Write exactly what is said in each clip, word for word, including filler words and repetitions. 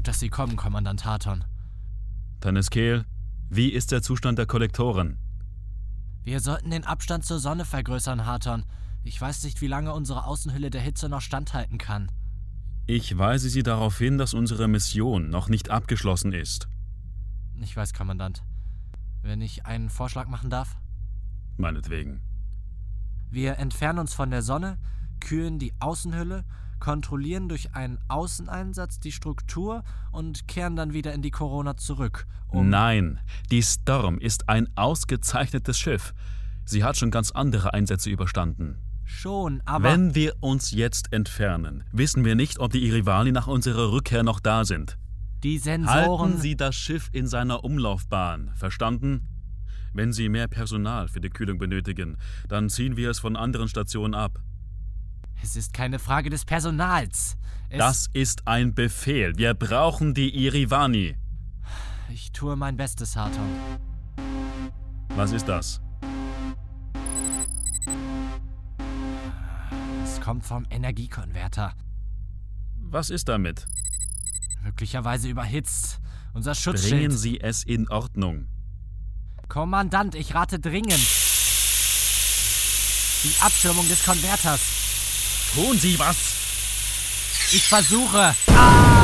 dass Sie kommen, Kommandant Harton. Taneskel, wie ist der Zustand der Kollektoren? Wir sollten den Abstand zur Sonne vergrößern, Harton. Ich weiß nicht, wie lange unsere Außenhülle der Hitze noch standhalten kann. Ich weise Sie darauf hin, dass unsere Mission noch nicht abgeschlossen ist. Ich weiß, Kommandant. Wenn ich einen Vorschlag machen darf? Meinetwegen. Wir entfernen uns von der Sonne, kühlen die Außenhülle, kontrollieren durch einen Außeneinsatz die Struktur und kehren dann wieder in die Corona zurück. Um Nein, die Storm ist ein ausgezeichnetes Schiff. Sie hat schon ganz andere Einsätze überstanden. Schon, aber... Wenn wir uns jetzt entfernen, wissen wir nicht, ob die Irivani nach unserer Rückkehr noch da sind. Die Sensoren... Halten Sie das Schiff in seiner Umlaufbahn, verstanden? Wenn Sie mehr Personal für die Kühlung benötigen, dann ziehen wir es von anderen Stationen ab. Es ist keine Frage des Personals. Es das ist ein Befehl. Wir brauchen die Irivani. Ich tue mein Bestes, Harton. Was ist das? Es kommt vom Energiekonverter. Was ist damit? Möglicherweise überhitzt. Unser Schutzschild. Bringen Sie es in Ordnung. Kommandant, ich rate dringend. Die Abschirmung des Konverters. Tun Sie was! Ich versuche. Ah!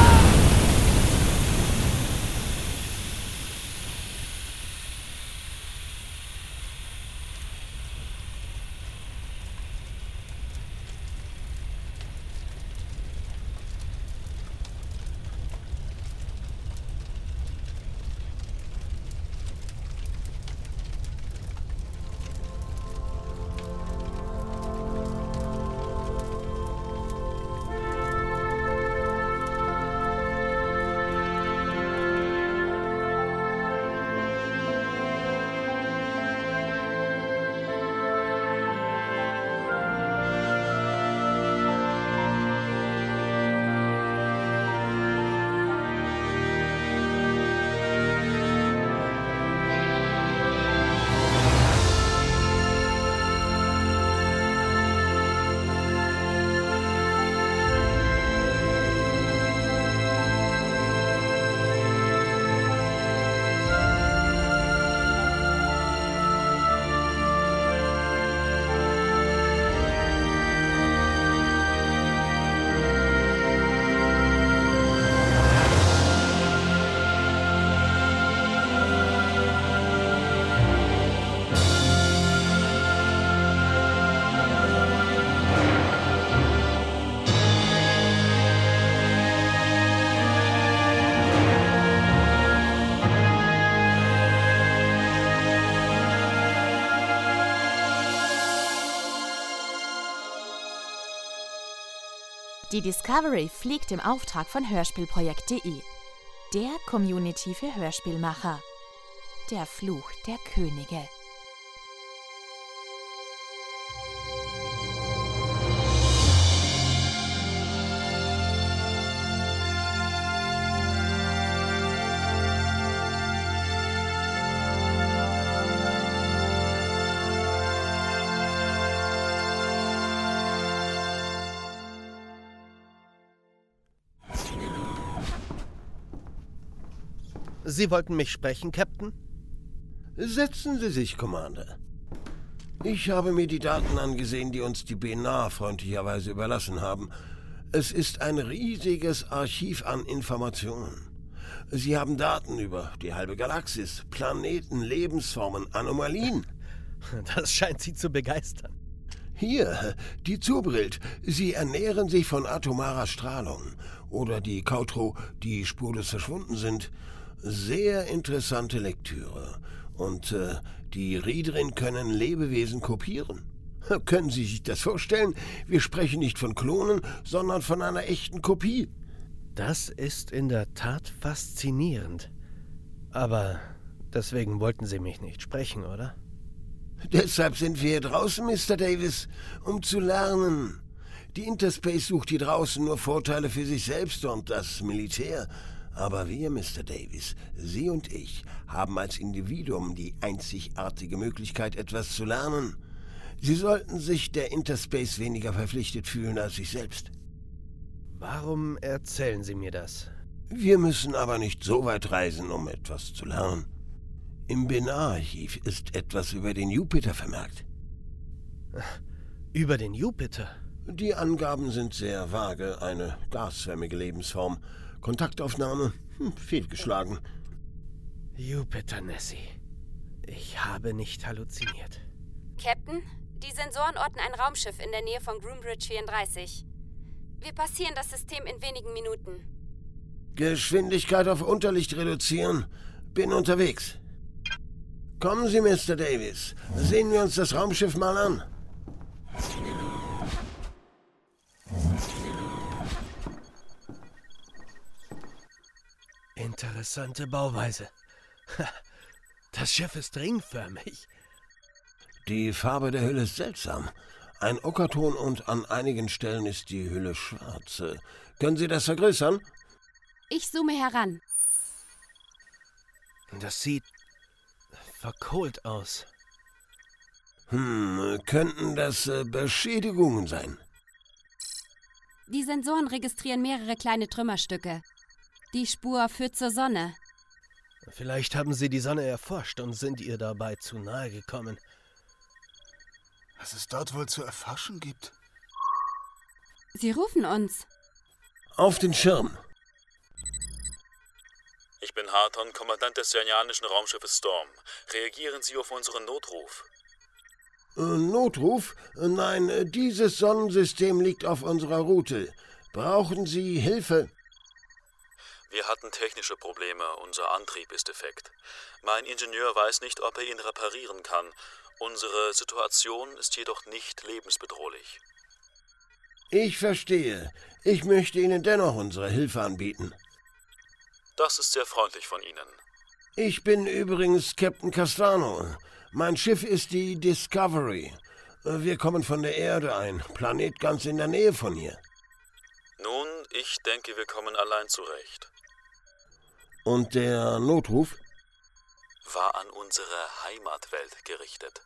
Die Discovery fliegt im Auftrag von Hörspielprojekt punkt de, der Community für Hörspielmacher. Der Fluch der Könige. Sie wollten mich sprechen, Captain? Setzen Sie sich, Commander. Ich habe mir die Daten angesehen, die uns die B N A freundlicherweise überlassen haben. Es ist ein riesiges Archiv an Informationen. Sie haben Daten über die halbe Galaxis, Planeten, Lebensformen, Anomalien. Das scheint Sie zu begeistern. Hier, die Zubrilt. Sie ernähren sich von atomarer Strahlung. Oder die Kautro, die spurlos verschwunden sind. Sehr interessante Lektüre. Und äh, die Riedrin können Lebewesen kopieren. Können Sie sich das vorstellen? Wir sprechen nicht von Klonen, sondern von einer echten Kopie. Das ist in der Tat faszinierend. Aber deswegen wollten Sie mich nicht sprechen, oder? Deshalb sind wir hier draußen, Mister Davis, um zu lernen. Die Interspace sucht hier draußen nur Vorteile für sich selbst und das Militär. Aber wir, Mister Davis, Sie und ich, haben als Individuum die einzigartige Möglichkeit, etwas zu lernen. Sie sollten sich der Interspace weniger verpflichtet fühlen als sich selbst. Warum erzählen Sie mir das? Wir müssen aber nicht so weit reisen, um etwas zu lernen. Im Benar-Archiv ist etwas über den Jupiter vermerkt. Über den Jupiter? Die Angaben sind sehr vage. Eine gasförmige Lebensform. Kontaktaufnahme? Hm, fehlgeschlagen. Jupiter, Nessie. Ich habe nicht halluziniert. Captain, die Sensoren orten ein Raumschiff in der Nähe von Groombridge vierunddreißig. Wir passieren das System in wenigen Minuten. Geschwindigkeit auf Unterlicht reduzieren. Bin unterwegs. Kommen Sie, Mister Davis. Sehen wir uns das Raumschiff mal an. Interessante Bauweise. Das Schiff ist ringförmig. Die Farbe der Hülle ist seltsam. Ein Ockerton und an einigen Stellen ist die Hülle schwarz. Können Sie das vergrößern? Ich zoome heran. Das sieht verkohlt aus. Hm, könnten das äh, Beschädigungen sein? Die Sensoren registrieren mehrere kleine Trümmerstücke. Die Spur führt zur Sonne. Vielleicht haben sie die Sonne erforscht und sind ihr dabei zu nahe gekommen. Was es dort wohl zu erforschen gibt? Sie rufen uns. Auf den Schirm. Ich bin Harton, Kommandant des serianischen Raumschiffes Storm. Reagieren Sie auf unseren Notruf. Äh, Notruf? Nein, äh, dieses Sonnensystem liegt auf unserer Route. Brauchen Sie Hilfe? Wir hatten technische Probleme, unser Antrieb ist defekt. Mein Ingenieur weiß nicht, ob er ihn reparieren kann. Unsere Situation ist jedoch nicht lebensbedrohlich. Ich verstehe. Ich möchte Ihnen dennoch unsere Hilfe anbieten. Das ist sehr freundlich von Ihnen. Ich bin übrigens Captain Castano. Mein Schiff ist die Discovery. Wir kommen von der Erde, ein Planet ganz in der Nähe von hier. Nun, ich denke, wir kommen allein zurecht. Und der Notruf? War an unsere Heimatwelt gerichtet.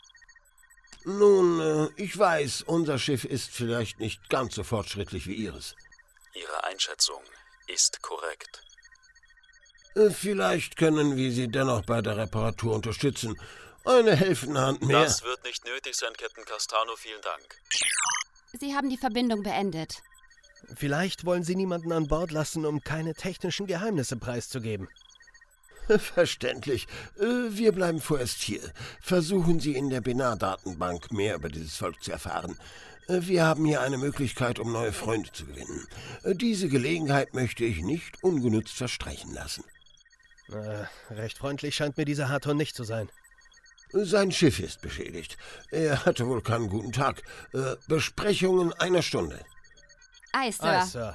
Nun, ich weiß, unser Schiff ist vielleicht nicht ganz so fortschrittlich wie Ihres. Ihre Einschätzung ist korrekt. Vielleicht können wir Sie dennoch bei der Reparatur unterstützen. Eine helfende Hand mehr. Das wird nicht nötig sein, Captain Castano. Vielen Dank. Sie haben die Verbindung beendet. Vielleicht wollen Sie niemanden an Bord lassen, um keine technischen Geheimnisse preiszugeben. Verständlich. Wir bleiben vorerst hier. Versuchen Sie in der Benar-Datenbank mehr über dieses Volk zu erfahren. Wir haben hier eine Möglichkeit, um neue Freunde zu gewinnen. Diese Gelegenheit möchte ich nicht ungenutzt verstreichen lassen. Äh, recht freundlich scheint mir dieser Harton nicht zu sein. Sein Schiff ist beschädigt. Er hatte wohl keinen guten Tag. Äh, Besprechung in einer Stunde. Aye, Sir. Aye, Sir.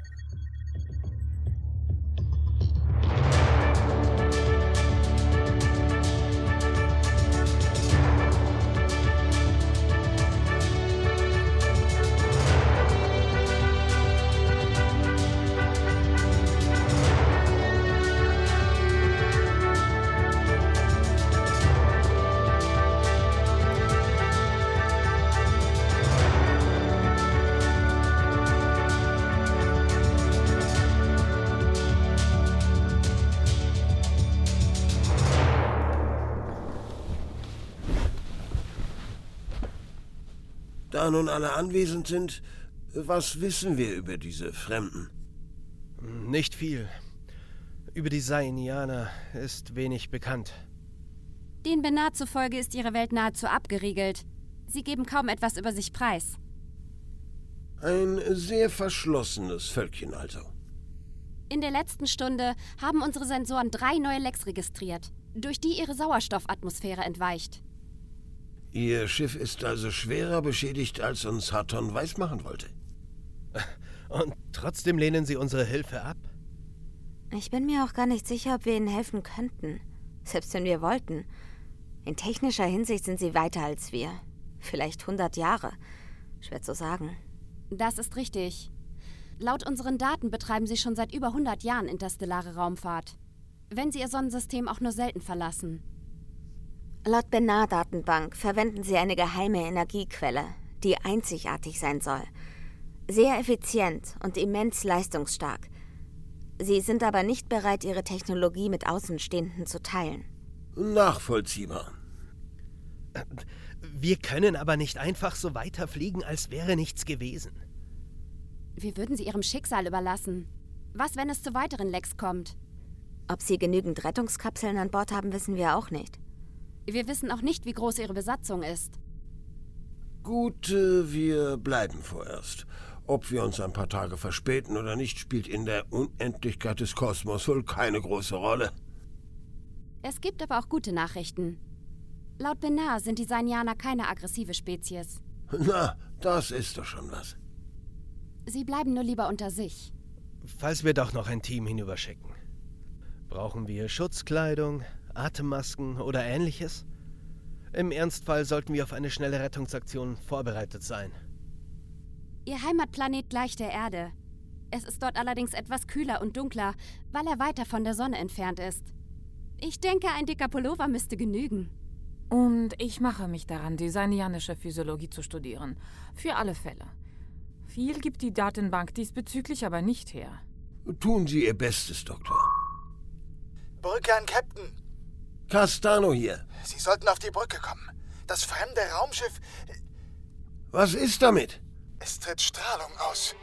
Da nun alle anwesend sind, was wissen wir über diese Fremden? Nicht viel. Über die Sainianer ist wenig bekannt. Den Benar zufolge ist ihre Welt nahezu abgeriegelt. Sie geben kaum etwas über sich preis. Ein sehr verschlossenes Völkchen also. In der letzten Stunde haben unsere Sensoren drei neue Lecks registriert, durch die ihre Sauerstoffatmosphäre entweicht. Ihr Schiff ist also schwerer beschädigt, als uns Harton weismachen wollte. Und trotzdem lehnen Sie unsere Hilfe ab? Ich bin mir auch gar nicht sicher, ob wir Ihnen helfen könnten. Selbst wenn wir wollten. In technischer Hinsicht sind Sie weiter als wir. Vielleicht hundert Jahre. Schwer zu sagen. Das ist richtig. Laut unseren Daten betreiben Sie schon seit über hundert Jahren interstellare Raumfahrt. Wenn Sie Ihr Sonnensystem auch nur selten verlassen. Laut Benar-Datenbank verwenden Sie eine geheime Energiequelle, die einzigartig sein soll. Sehr effizient und immens leistungsstark. Sie sind aber nicht bereit, Ihre Technologie mit Außenstehenden zu teilen. Nachvollziehbar. Wir können aber nicht einfach so weiterfliegen, als wäre nichts gewesen. Wir würden sie ihrem Schicksal überlassen. Was, wenn es zu weiteren Lecks kommt? Ob Sie genügend Rettungskapseln an Bord haben, wissen wir auch nicht. Wir wissen auch nicht, wie groß ihre Besatzung ist. Gut, äh, wir bleiben vorerst. Ob wir uns ein paar Tage verspäten oder nicht, spielt in der Unendlichkeit des Kosmos wohl keine große Rolle. Es gibt aber auch gute Nachrichten. Laut Benar sind die Sainianer keine aggressive Spezies. Na, das ist doch schon was. Sie bleiben nur lieber unter sich. Falls wir doch noch ein Team hinüberschicken. Brauchen wir Schutzkleidung, Atemmasken oder Ähnliches? Im Ernstfall sollten wir auf eine schnelle Rettungsaktion vorbereitet sein. Ihr Heimatplanet gleicht der Erde. Es ist dort allerdings etwas kühler und dunkler, weil er weiter von der Sonne entfernt ist. Ich denke, ein dicker Pullover müsste genügen. Und ich mache mich daran, die sainianische Physiologie zu studieren. Für alle Fälle. Viel gibt die Datenbank diesbezüglich aber nicht her. Tun Sie Ihr Bestes, Doktor. Brücke an Captain. Castano hier. Sie sollten auf die Brücke kommen. Das fremde Raumschiff... Was ist damit? Es tritt Strahlung aus.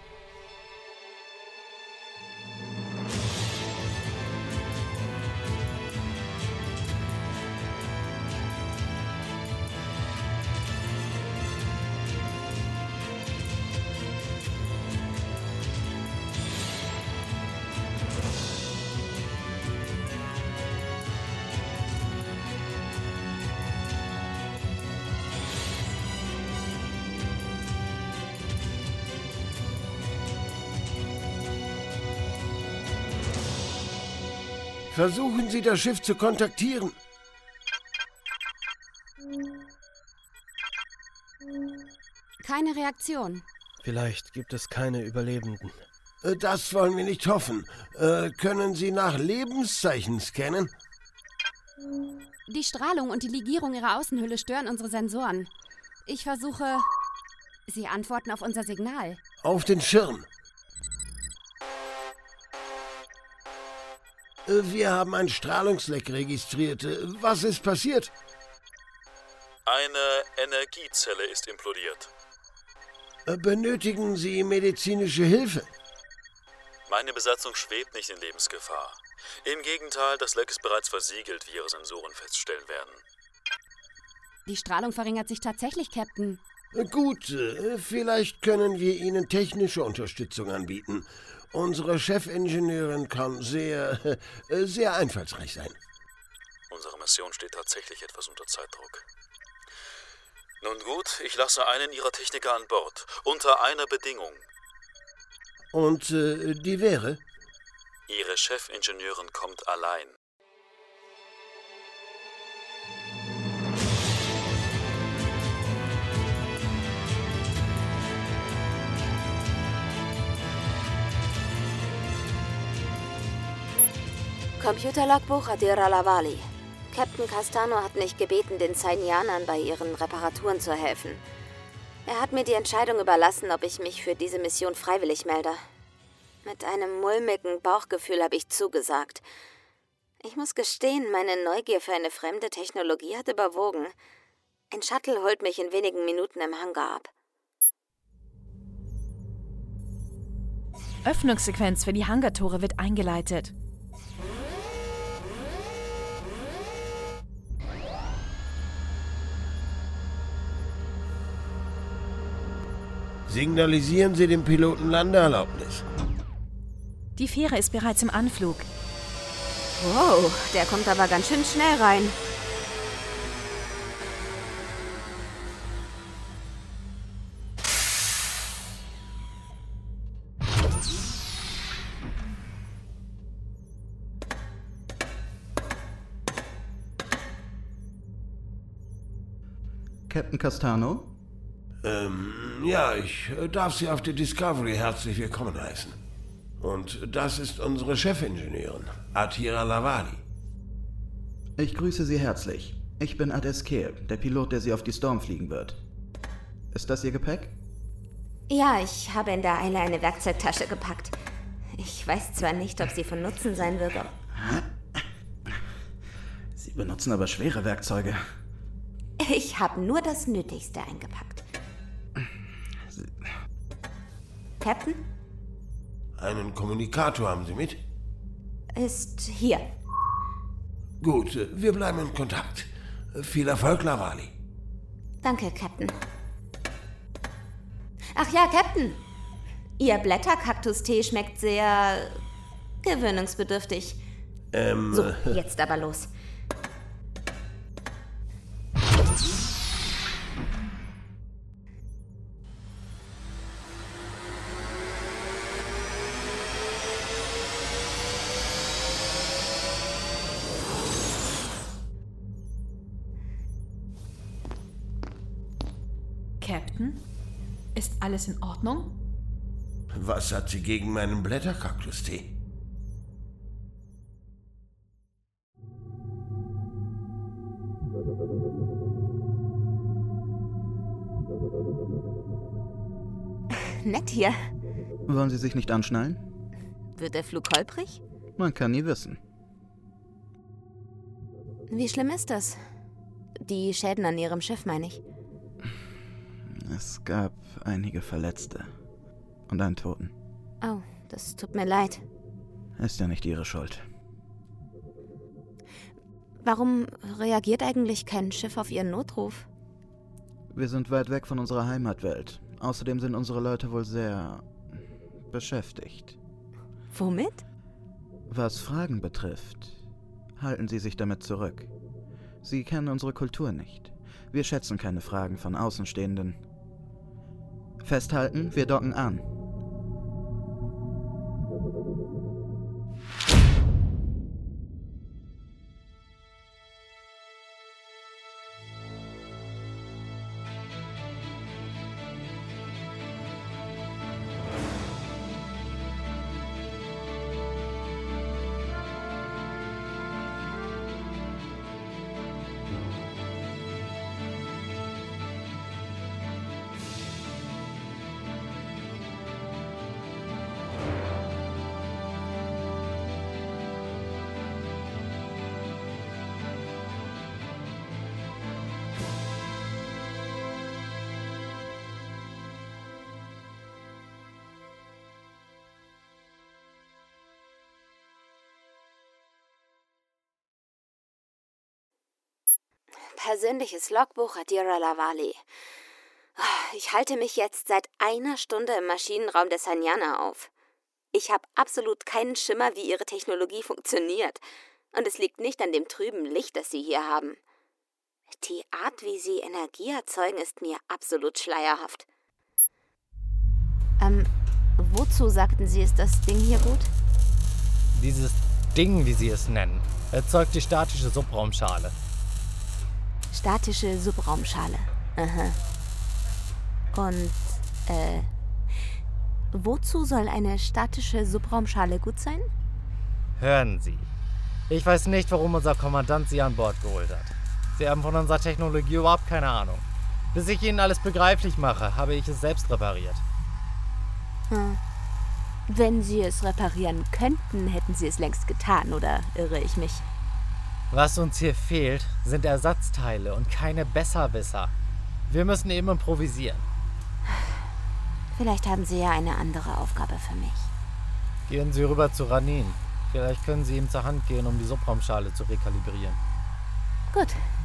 Versuchen Sie, das Schiff zu kontaktieren. Keine Reaktion. Vielleicht gibt es keine Überlebenden. Das wollen wir nicht hoffen. Äh, können Sie nach Lebenszeichen scannen? Die Strahlung und die Legierung ihrer Außenhülle stören unsere Sensoren. Ich versuche... Sie antworten auf unser Signal. Auf den Schirm. Wir haben ein Strahlungsleck registriert. Was ist passiert? Eine Energiezelle ist implodiert. Benötigen Sie medizinische Hilfe? Meine Besatzung schwebt nicht in Lebensgefahr. Im Gegenteil, das Leck ist bereits versiegelt, wie Ihre Sensoren feststellen werden. Die Strahlung verringert sich tatsächlich, Captain. Gut, vielleicht können wir Ihnen technische Unterstützung anbieten. Unsere Chefingenieurin kann sehr, sehr einfallsreich sein. Unsere Mission steht tatsächlich etwas unter Zeitdruck. Nun gut, ich lasse einen Ihrer Techniker an Bord, unter einer Bedingung. Und äh, die wäre? Ihre Chefingenieurin kommt allein. Computerlogbuch Adira Lavali. Captain Castano hat mich gebeten, den Sainianern bei ihren Reparaturen zu helfen. Er hat mir die Entscheidung überlassen, ob ich mich für diese Mission freiwillig melde. Mit einem mulmigen Bauchgefühl habe ich zugesagt. Ich muss gestehen, meine Neugier für eine fremde Technologie hat überwogen. Ein Shuttle holt mich in wenigen Minuten im Hangar ab. Öffnungssequenz für die Hangartore wird eingeleitet. Signalisieren Sie dem Piloten Landeerlaubnis. Die Fähre ist bereits im Anflug. Wow, der kommt aber ganz schön schnell rein. Captain Castano? Ähm, ja, ich darf Sie auf der Discovery herzlich willkommen heißen. Und das ist unsere Chefingenieurin, Adira Lavali. Ich grüße Sie herzlich. Ich bin Ades Kehl, der Pilot, der Sie auf die Storm fliegen wird. Ist das Ihr Gepäck? Ja, ich habe in der Eile eine Werkzeugtasche gepackt. Ich weiß zwar nicht, ob sie von Nutzen sein wird, aber... Sie benutzen aber schwere Werkzeuge. Ich habe nur das Nötigste eingepackt. Sie... Captain? Einen Kommunikator haben Sie mit? Ist hier. Gut, wir bleiben in Kontakt. Viel Erfolg, Lavali. Danke, Captain. Ach ja, Captain. Ihr Blätterkaktustee schmeckt sehr gewöhnungsbedürftig. Ähm... So, jetzt aber los. Captain? Ist alles in Ordnung? Was hat sie gegen meinen Blätterkaktustee? Nett hier. Wollen Sie sich nicht anschnallen? Wird der Flug holprig? Man kann nie wissen. Wie schlimm ist das? Die Schäden an Ihrem Schiff, meine ich. Es gab einige Verletzte. Und einen Toten. Oh, das tut mir leid. Ist ja nicht Ihre Schuld. Warum reagiert eigentlich kein Schiff auf Ihren Notruf? Wir sind weit weg von unserer Heimatwelt. Außerdem sind unsere Leute wohl sehr beschäftigt. Womit? Was Fragen betrifft, halten Sie sich damit zurück. Sie kennen unsere Kultur nicht. Wir schätzen keine Fragen von Außenstehenden. Festhalten, wir docken an. Persönliches Logbuch Adira Lavali. Ich halte mich jetzt seit einer Stunde im Maschinenraum der Sanyana auf. Ich habe absolut keinen Schimmer, wie ihre Technologie funktioniert. Und es liegt nicht an dem trüben Licht, das sie hier haben. Die Art, wie sie Energie erzeugen, ist mir absolut schleierhaft. Ähm, wozu sagten Sie, ist das Ding hier gut? Dieses Ding, wie Sie es nennen, erzeugt die statische Subraumschale. Statische Subraumschale. Aha. Und, äh, wozu soll eine statische Subraumschale gut sein? Hören Sie. Ich weiß nicht, warum unser Kommandant Sie an Bord geholt hat. Sie haben von unserer Technologie überhaupt keine Ahnung. Bis ich Ihnen alles begreiflich mache, habe ich es selbst repariert. Hm. Wenn Sie es reparieren könnten, hätten Sie es längst getan, oder irre ich mich? Was uns hier fehlt, sind Ersatzteile und keine Besserwisser. Wir müssen eben improvisieren. Vielleicht haben Sie ja eine andere Aufgabe für mich. Gehen Sie rüber zu Ranin. Vielleicht können Sie ihm zur Hand gehen, um die Subraumschale zu rekalibrieren. Gut.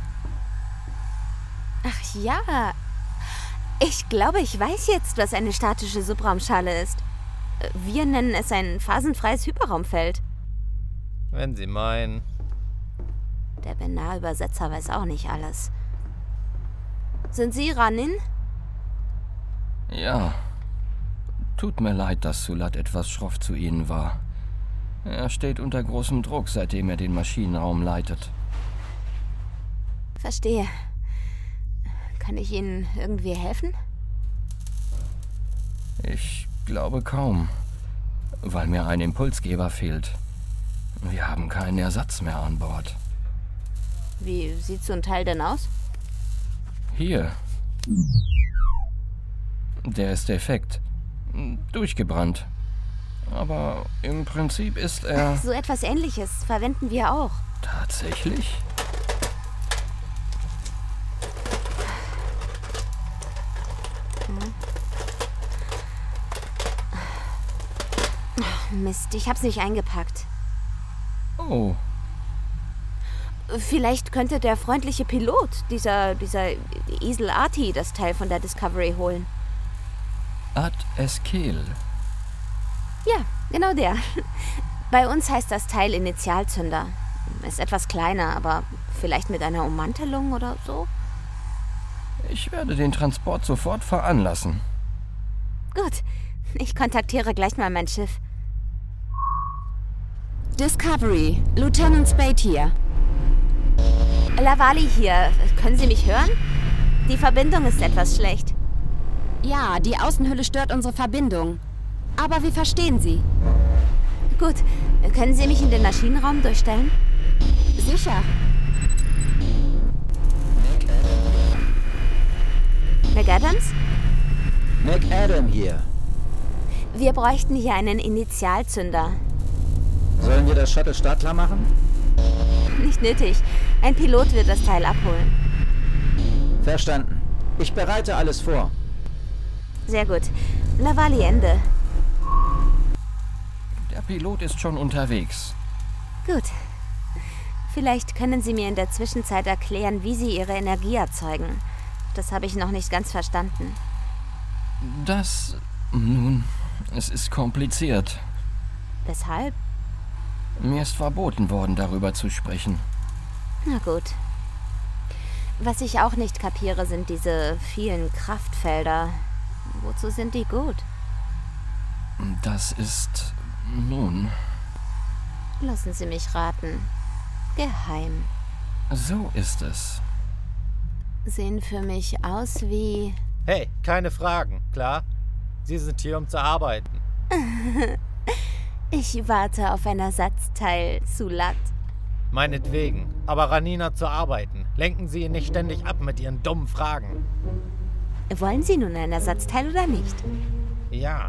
Ach ja. Ich glaube, ich weiß jetzt, was eine statische Subraumschale ist. Wir nennen es ein phasenfreies Hyperraumfeld. Wenn Sie meinen. Der Benar-Übersetzer weiß auch nicht alles. Sind Sie Ranin? Ja. Tut mir leid, dass Sulat etwas schroff zu Ihnen war. Er steht unter großem Druck, seitdem er den Maschinenraum leitet. Verstehe. Kann ich Ihnen irgendwie helfen? Ich glaube kaum, weil mir ein Impulsgeber fehlt. Wir haben keinen Ersatz mehr an Bord. Wie sieht so ein Teil denn aus? Hier. Der ist defekt. Durchgebrannt. Aber im Prinzip ist er... So etwas Ähnliches verwenden wir auch. Tatsächlich? Mist, ich hab's nicht eingepackt. Oh. Vielleicht könnte der freundliche Pilot, dieser, dieser Esel Arti, das Teil von der Discovery holen. Ad Eskel. Ja, genau der. Bei uns heißt das Teil Initialzünder. Ist etwas kleiner, aber vielleicht mit einer Ummantelung oder so? Ich werde den Transport sofort veranlassen. Gut, ich kontaktiere gleich mal mein Schiff. Discovery, Lieutenant Spade hier. Lavali hier. Können Sie mich hören? Die Verbindung ist etwas schlecht. Ja, die Außenhülle stört unsere Verbindung. Aber wir verstehen Sie. Gut. Können Sie mich in den Maschinenraum durchstellen? Sicher. McAdams? McAdam hier. Wir bräuchten hier einen Initialzünder. Sollen wir das Shuttle startklar machen? Nicht nötig. Ein Pilot wird das Teil abholen. Verstanden. Ich bereite alles vor. Sehr gut. Lavali, Ende. Der Pilot ist schon unterwegs. Gut. Vielleicht können Sie mir in der Zwischenzeit erklären, wie Sie Ihre Energie erzeugen. Das habe ich noch nicht ganz verstanden. Das... Nun, es ist kompliziert. Weshalb? Mir ist verboten worden, darüber zu sprechen. Na gut. Was ich auch nicht kapiere, sind diese vielen Kraftfelder. Wozu sind die gut? Das ist... nun... Lassen Sie mich raten. Geheim. So ist es. Sehen für mich aus wie... Hey, keine Fragen, klar? Sie sind hier, um zu arbeiten. Ich warte auf ein Ersatzteil, Sulat. Meinetwegen, aber Ranina zu arbeiten. Lenken Sie ihn nicht ständig ab mit Ihren dummen Fragen. Wollen Sie nun ein Ersatzteil oder nicht? Ja.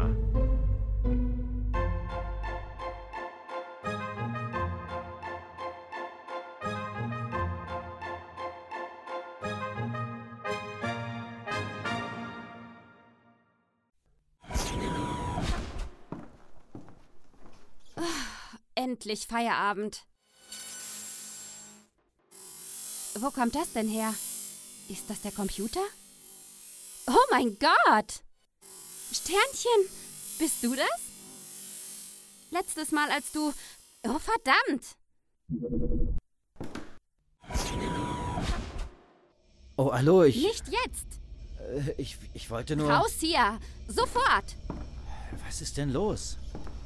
Endlich Feierabend. Wo kommt das denn her? Ist das der Computer? Oh mein Gott! Sternchen, bist du das? Letztes Mal, als du... Oh, verdammt! Oh, hallo, ich... Nicht jetzt! Äh, ich, ich wollte nur... Raus hier! Sofort! Was ist denn los?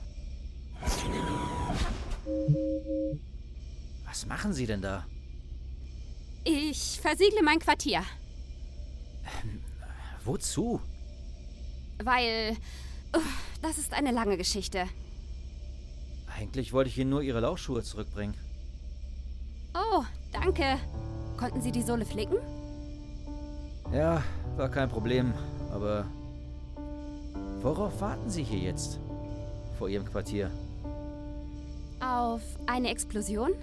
Was machen Sie denn da? Ich versiegle mein Quartier. Ähm, wozu? Weil... Uh, das ist eine lange Geschichte. Eigentlich wollte ich Ihnen nur Ihre Laufschuhe zurückbringen. Oh, danke. Konnten Sie die Sohle flicken? Ja, war kein Problem, aber... Worauf warten Sie hier jetzt? Vor Ihrem Quartier? Auf eine Explosion?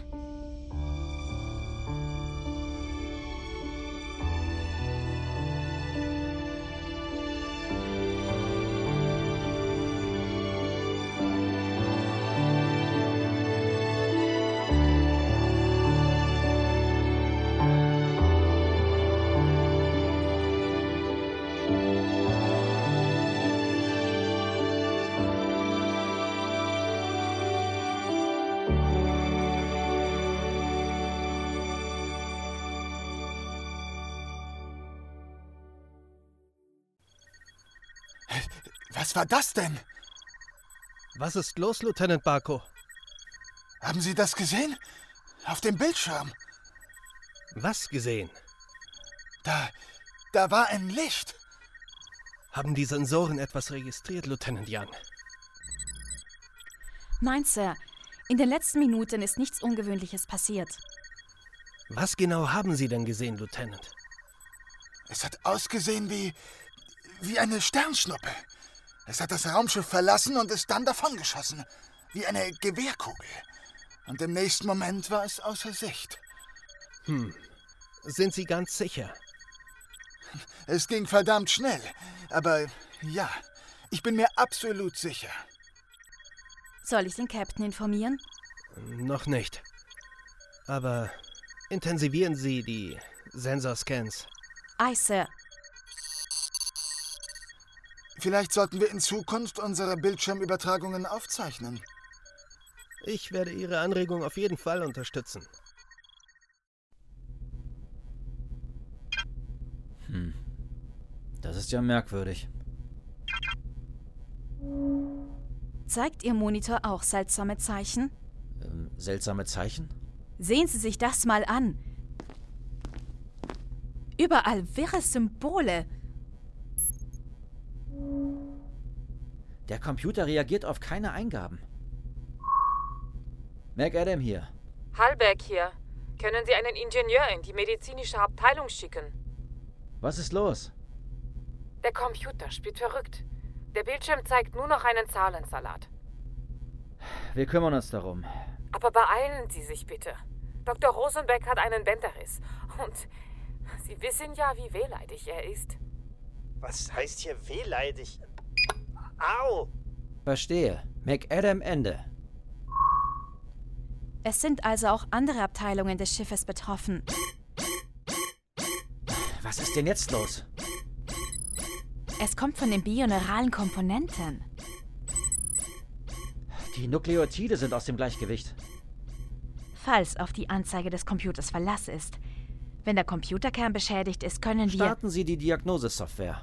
Was war das denn? Was ist los, Lieutenant Barco? Haben Sie das gesehen? Auf dem Bildschirm. Was gesehen? Da, da war ein Licht. Haben die Sensoren etwas registriert, Lieutenant Young? Nein, Sir. In den letzten Minuten ist nichts Ungewöhnliches passiert. Was genau haben Sie denn gesehen, Lieutenant? Es hat ausgesehen wie... wie eine Sternschnuppe. Es hat das Raumschiff verlassen und ist dann davongeschossen. Wie eine Gewehrkugel. Und im nächsten Moment war es außer Sicht. Hm. Sind Sie ganz sicher? Es ging verdammt schnell. Aber ja, ich bin mir absolut sicher. Soll ich den Captain informieren? Noch nicht. Aber intensivieren Sie die Sensorscans. Aye, Sir. Vielleicht sollten wir in Zukunft unsere Bildschirmübertragungen aufzeichnen. Ich werde Ihre Anregung auf jeden Fall unterstützen. Hm. Das ist ja merkwürdig. Zeigt Ihr Monitor auch seltsame Zeichen? Ähm, seltsame Zeichen? Sehen Sie sich das mal an. Überall wirre Symbole. Der Computer reagiert auf keine Eingaben. McAdam hier. Hallberg hier. Können Sie einen Ingenieur in die medizinische Abteilung schicken? Was ist los? Der Computer spielt verrückt. Der Bildschirm zeigt nur noch einen Zahlensalat. Wir kümmern uns darum. Aber beeilen Sie sich bitte. Doktor Rosenbeck hat einen Bänderriss. Und Sie wissen ja, wie wehleidig er ist. Was heißt hier wehleidig? Au! Verstehe. McAdam Ende. Es sind also auch andere Abteilungen des Schiffes betroffen. Was ist denn jetzt los? Es kommt von den bioneuralen Komponenten. Die Nukleotide sind aus dem Gleichgewicht. Falls auf die Anzeige des Computers Verlass ist. Wenn der Computerkern beschädigt ist, können wir... Starten Sie die Diagnosesoftware.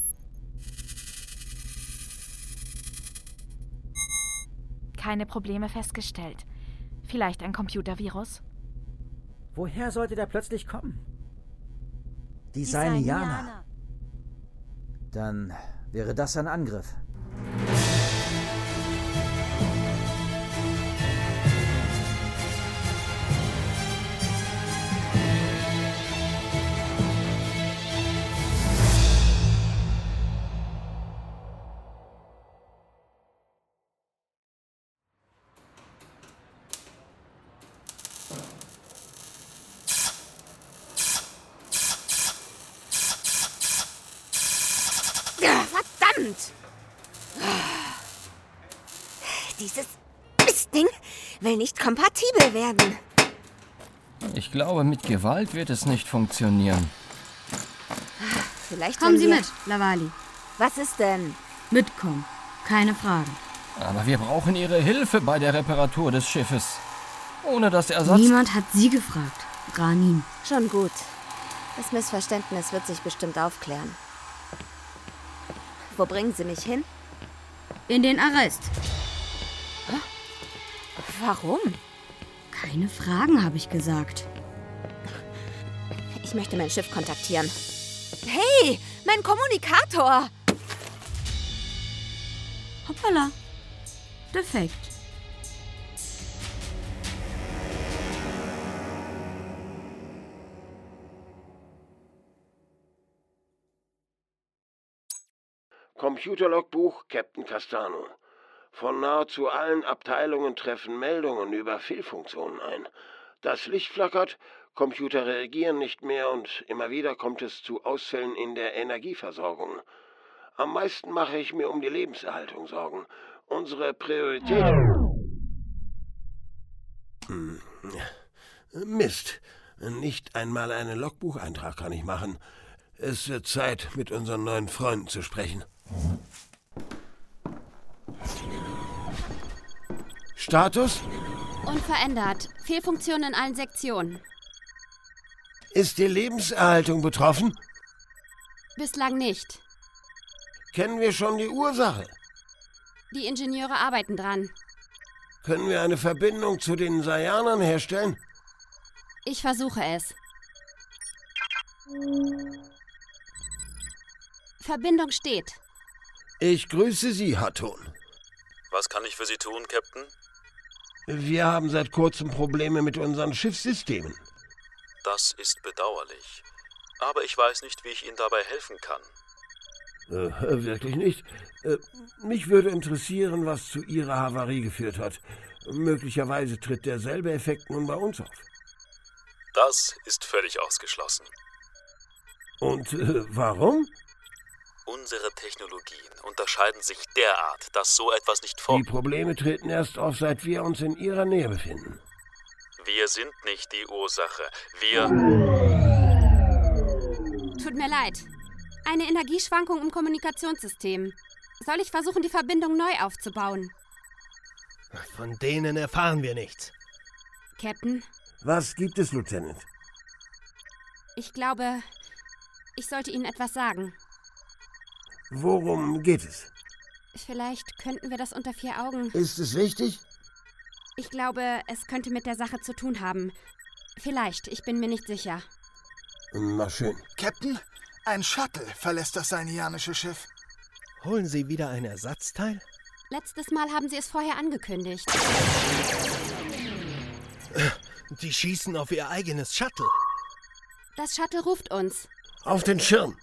Keine Probleme festgestellt. Vielleicht ein Computervirus? Woher sollte der plötzlich kommen? Die Sainianer. Dann wäre das ein Angriff. Dieses Mistding will nicht kompatibel werden. Ich glaube, mit Gewalt wird es nicht funktionieren. Vielleicht Kommen Sie wir... mit, Lavali. Was ist denn? Mitkommen. Keine Frage. Aber wir brauchen Ihre Hilfe bei der Reparatur des Schiffes. Ohne das Ersatz... Niemand hat Sie gefragt, Ranin. Schon gut. Das Missverständnis wird sich bestimmt aufklären. Wo bringen Sie mich hin? In den Arrest. Hä? Warum? Keine Fragen, habe ich gesagt. Ich möchte mein Schiff kontaktieren. Hey, mein Kommunikator! Hoppala. Defekt. Computerlogbuch Captain Castano. Von nahezu allen Abteilungen treffen Meldungen über Fehlfunktionen ein. Das Licht flackert, Computer reagieren nicht mehr und immer wieder kommt es zu Ausfällen in der Energieversorgung. Am meisten mache ich mir um die Lebenserhaltung Sorgen. Unsere Priorität... Hm. Mist. Nicht einmal einen Logbucheintrag kann ich machen. Es wird Zeit, mit unseren neuen Freunden zu sprechen. Status? Unverändert. Fehlfunktion in allen Sektionen. Ist die Lebenserhaltung betroffen? Bislang nicht. Kennen wir schon die Ursache? Die Ingenieure arbeiten dran. Können wir eine Verbindung zu den Sayanern herstellen? Ich versuche es. Verbindung steht. Ich grüße Sie, Hatton. Was kann ich für Sie tun, Captain? Wir haben seit kurzem Probleme mit unseren Schiffssystemen. Das ist bedauerlich. Aber ich weiß nicht, wie ich Ihnen dabei helfen kann. Äh, wirklich nicht? Äh, mich würde interessieren, was zu Ihrer Havarie geführt hat. Möglicherweise tritt derselbe Effekt nun bei uns auf. Das ist völlig ausgeschlossen. Und äh, warum? Unsere Technologien unterscheiden sich derart, dass so etwas nicht vorkommt. Die Probleme treten erst auf, seit wir uns in Ihrer Nähe befinden. Wir sind nicht die Ursache. Wir... Tut mir leid. Eine Energieschwankung im Kommunikationssystem. Soll ich versuchen, die Verbindung neu aufzubauen? Von denen erfahren wir nichts. Captain? Was gibt es, Lieutenant? Ich glaube, ich sollte Ihnen etwas sagen. Worum geht es? Vielleicht könnten wir das unter vier Augen... Ist es wichtig? Ich glaube, es könnte mit der Sache zu tun haben. Vielleicht, ich bin mir nicht sicher. Na schön. Captain, ein Shuttle verlässt das sainianische Schiff. Holen Sie wieder ein Ersatzteil? Letztes Mal haben Sie es vorher angekündigt. Die schießen auf ihr eigenes Shuttle. Das Shuttle ruft uns. Auf den Schirm.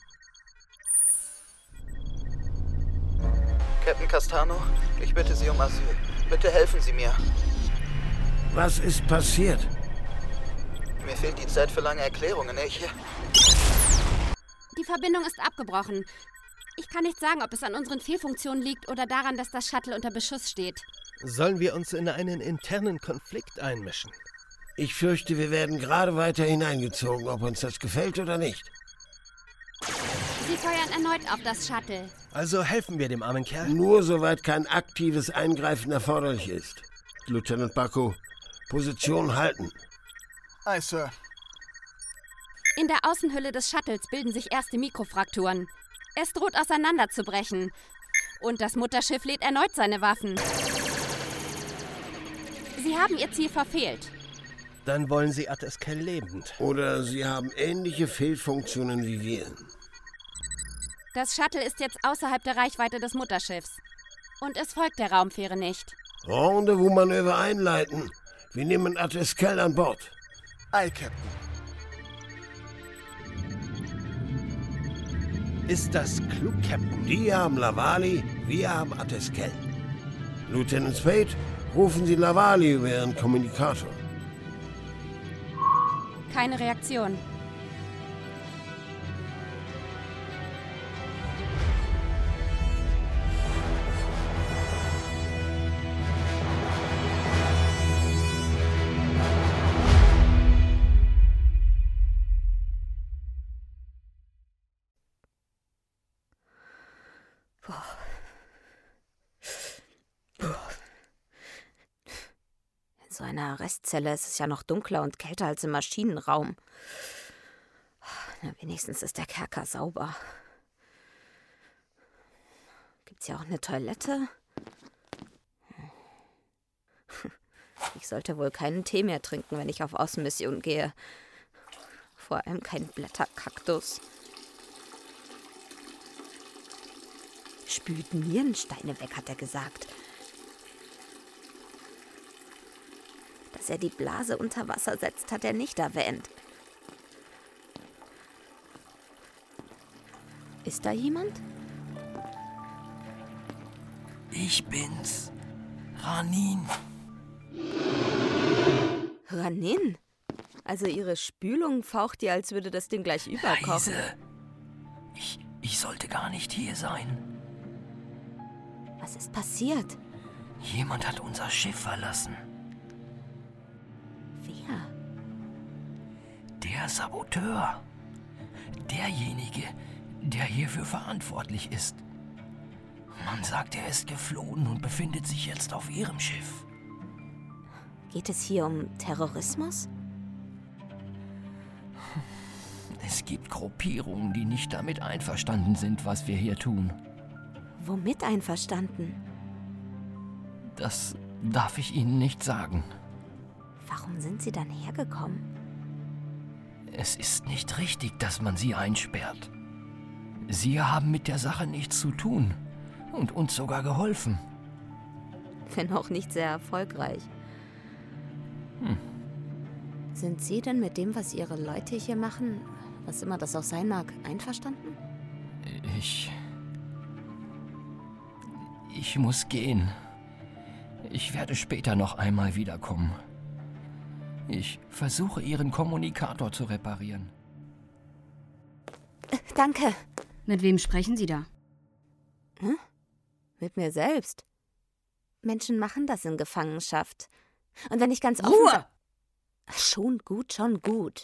Captain Castano, ich bitte Sie um Asyl. Bitte helfen Sie mir. Was ist passiert? Mir fehlt die Zeit für lange Erklärungen. Ich... Die Verbindung ist abgebrochen. Ich kann nicht sagen, ob es an unseren Fehlfunktionen liegt oder daran, dass das Shuttle unter Beschuss steht. Sollen wir uns in einen internen Konflikt einmischen? Ich fürchte, wir werden gerade weiter hineingezogen, ob uns das gefällt oder nicht. Sie feuern erneut auf das Shuttle. Also helfen wir dem armen Kerl? Nur soweit kein aktives Eingreifen erforderlich ist. Lieutenant Baku, Position halten. Aye, Sir. In der Außenhülle des Shuttles bilden sich erste Mikrofrakturen. Es droht auseinanderzubrechen. Und das Mutterschiff lädt erneut seine Waffen. Sie haben ihr Ziel verfehlt. Dann wollen Sie Ateskel lebend. Oder Sie haben ähnliche Fehlfunktionen wie wir. Das Shuttle ist jetzt außerhalb der Reichweite des Mutterschiffs. Und es folgt der Raumfähre nicht. Rendezvous-Manöver einleiten. Wir nehmen Ateskel an Bord. Aye, Captain. Ist das klug, Captain? Die haben Lavali, wir haben Ateskel. Lieutenant Spade, rufen Sie Lavali über Ihren Kommunikator. Keine Reaktion. In so einer Arrestzelle ist es ja noch dunkler und kälter als im Maschinenraum. Na, wenigstens ist der Kerker sauber. Gibt's hier auch eine Toilette? Ich sollte wohl keinen Tee mehr trinken, wenn ich auf Außenmission gehe. Vor allem kein Blätterkaktus. Spült Nierensteine weg, hat er gesagt. Dass er die Blase unter Wasser setzt, hat er nicht erwähnt. Ist da jemand? Ich bin's. Ranin. Ranin? Also ihre Spülung faucht ihr, als würde das Ding gleich überkochen. Leise. Ich, ich sollte gar nicht hier sein. Was ist passiert? Jemand hat unser Schiff verlassen. Wer? Der Saboteur. Derjenige, der hierfür verantwortlich ist. Man sagt, er ist geflohen und befindet sich jetzt auf ihrem Schiff. Geht es hier um Terrorismus? Es gibt Gruppierungen, die nicht damit einverstanden sind, was wir hier tun. Womit einverstanden? Das darf ich Ihnen nicht sagen. Warum sind Sie dann hergekommen? Es ist nicht richtig, dass man Sie einsperrt. Sie haben mit der Sache nichts zu tun und uns sogar geholfen. Wenn auch nicht sehr erfolgreich. Hm. Sind Sie denn mit dem, was Ihre Leute hier machen, was immer das auch sein mag, einverstanden? Ich... Ich muss gehen. Ich werde später noch einmal wiederkommen. Ich versuche, Ihren Kommunikator zu reparieren. Danke. Mit wem sprechen Sie da? Hm? Mit mir selbst. Menschen machen das in Gefangenschaft. Und wenn ich ganz offen... Ruhe! Schon gut, schon gut.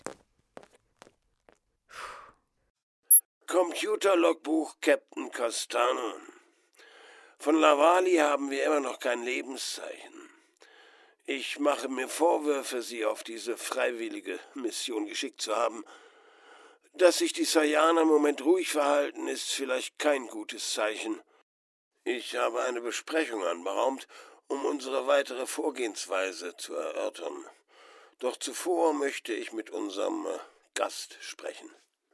Computerlogbuch Captain Castano. Von Lavali haben wir immer noch kein Lebenszeichen. Ich mache mir Vorwürfe, Sie auf diese freiwillige Mission geschickt zu haben. Dass sich die Sayaner im Moment ruhig verhalten, ist vielleicht kein gutes Zeichen. Ich habe eine Besprechung anberaumt, um unsere weitere Vorgehensweise zu erörtern. Doch zuvor möchte ich mit unserem äh, Gast sprechen.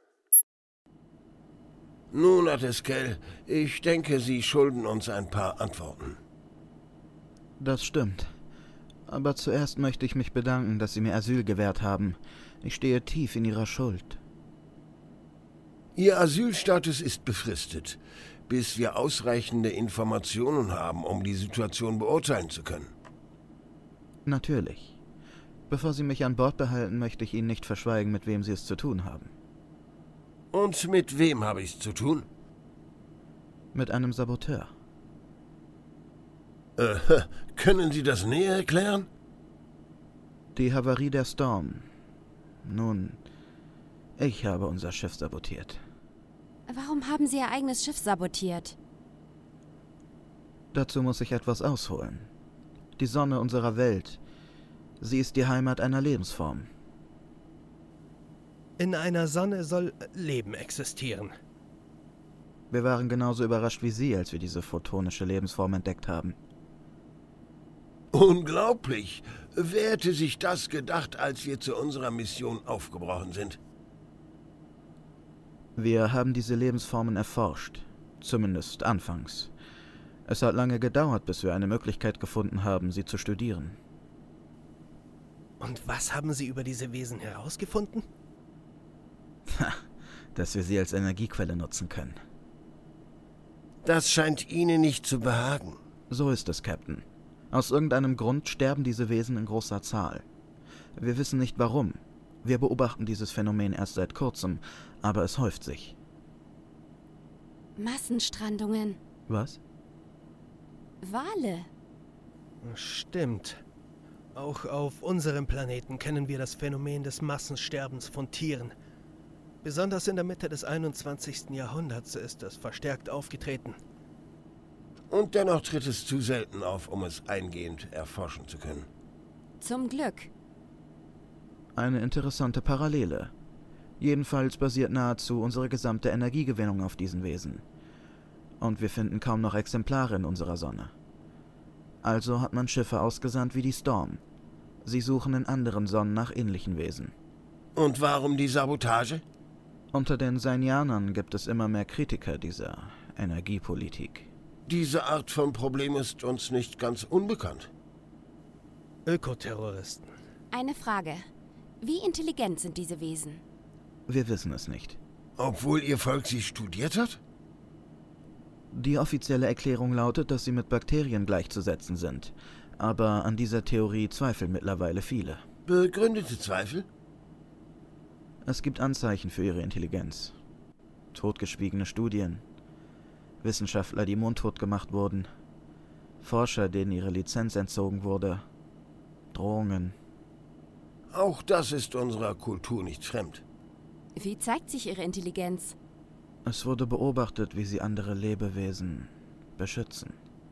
Nun, Ateskel, ich denke, Sie schulden uns ein paar Antworten. Das stimmt. Aber zuerst möchte ich mich bedanken, dass Sie mir Asyl gewährt haben. Ich stehe tief in Ihrer Schuld. Ihr Asylstatus ist befristet, bis wir ausreichende Informationen haben, um die Situation beurteilen zu können. Natürlich. Bevor Sie mich an Bord behalten, möchte ich Ihnen nicht verschweigen, mit wem Sie es zu tun haben. Und mit wem habe ich es zu tun? Mit einem Saboteur. Äh, können Sie das näher erklären? Die Havarie der Storm. Nun, ich habe unser Schiff sabotiert. Warum haben Sie Ihr eigenes Schiff sabotiert? Dazu muss ich etwas ausholen. Die Sonne unserer Welt. Sie ist die Heimat einer Lebensform. In einer Sonne soll Leben existieren. Wir waren genauso überrascht wie Sie, als wir diese photonische Lebensform entdeckt haben. Unglaublich! Wer hätte sich das gedacht, als wir zu unserer Mission aufgebrochen sind? Wir haben diese Lebensformen erforscht. Zumindest anfangs. Es hat lange gedauert, bis wir eine Möglichkeit gefunden haben, sie zu studieren. Und was haben Sie über diese Wesen herausgefunden? Dass wir sie als Energiequelle nutzen können. Das scheint Ihnen nicht zu behagen. So ist es, Captain. Aus irgendeinem Grund sterben diese Wesen in großer Zahl. Wir wissen nicht warum. Wir beobachten dieses Phänomen erst seit kurzem, aber es häuft sich. Massenstrandungen. Was? Wale. Stimmt. Auch auf unserem Planeten kennen wir das Phänomen des Massensterbens von Tieren. Besonders in der Mitte des einundzwanzigsten Jahrhunderts ist es verstärkt aufgetreten. Und dennoch tritt es zu selten auf, um es eingehend erforschen zu können. Zum Glück. Eine interessante Parallele. Jedenfalls basiert nahezu unsere gesamte Energiegewinnung auf diesen Wesen. Und wir finden kaum noch Exemplare in unserer Sonne. Also hat man Schiffe ausgesandt wie die Storm. Sie suchen in anderen Sonnen nach ähnlichen Wesen. Und warum die Sabotage? Unter den Sainianern gibt es immer mehr Kritiker dieser Energiepolitik. Diese Art von Problem ist uns nicht ganz unbekannt. Ökoterroristen. Eine Frage. Wie intelligent sind diese Wesen? Wir wissen es nicht. Obwohl Ihr Volk sie studiert hat? Die offizielle Erklärung lautet, dass sie mit Bakterien gleichzusetzen sind. Aber an dieser Theorie zweifeln mittlerweile viele. Begründete Zweifel? Es gibt Anzeichen für ihre Intelligenz. Totgeschwiegene Studien. Wissenschaftler, die mundtot gemacht wurden. Forscher, denen ihre Lizenz entzogen wurde. Drohungen. Auch das ist unserer Kultur nicht fremd. Wie zeigt sich ihre Intelligenz? Es wurde beobachtet, wie sie andere Lebewesen beschützen.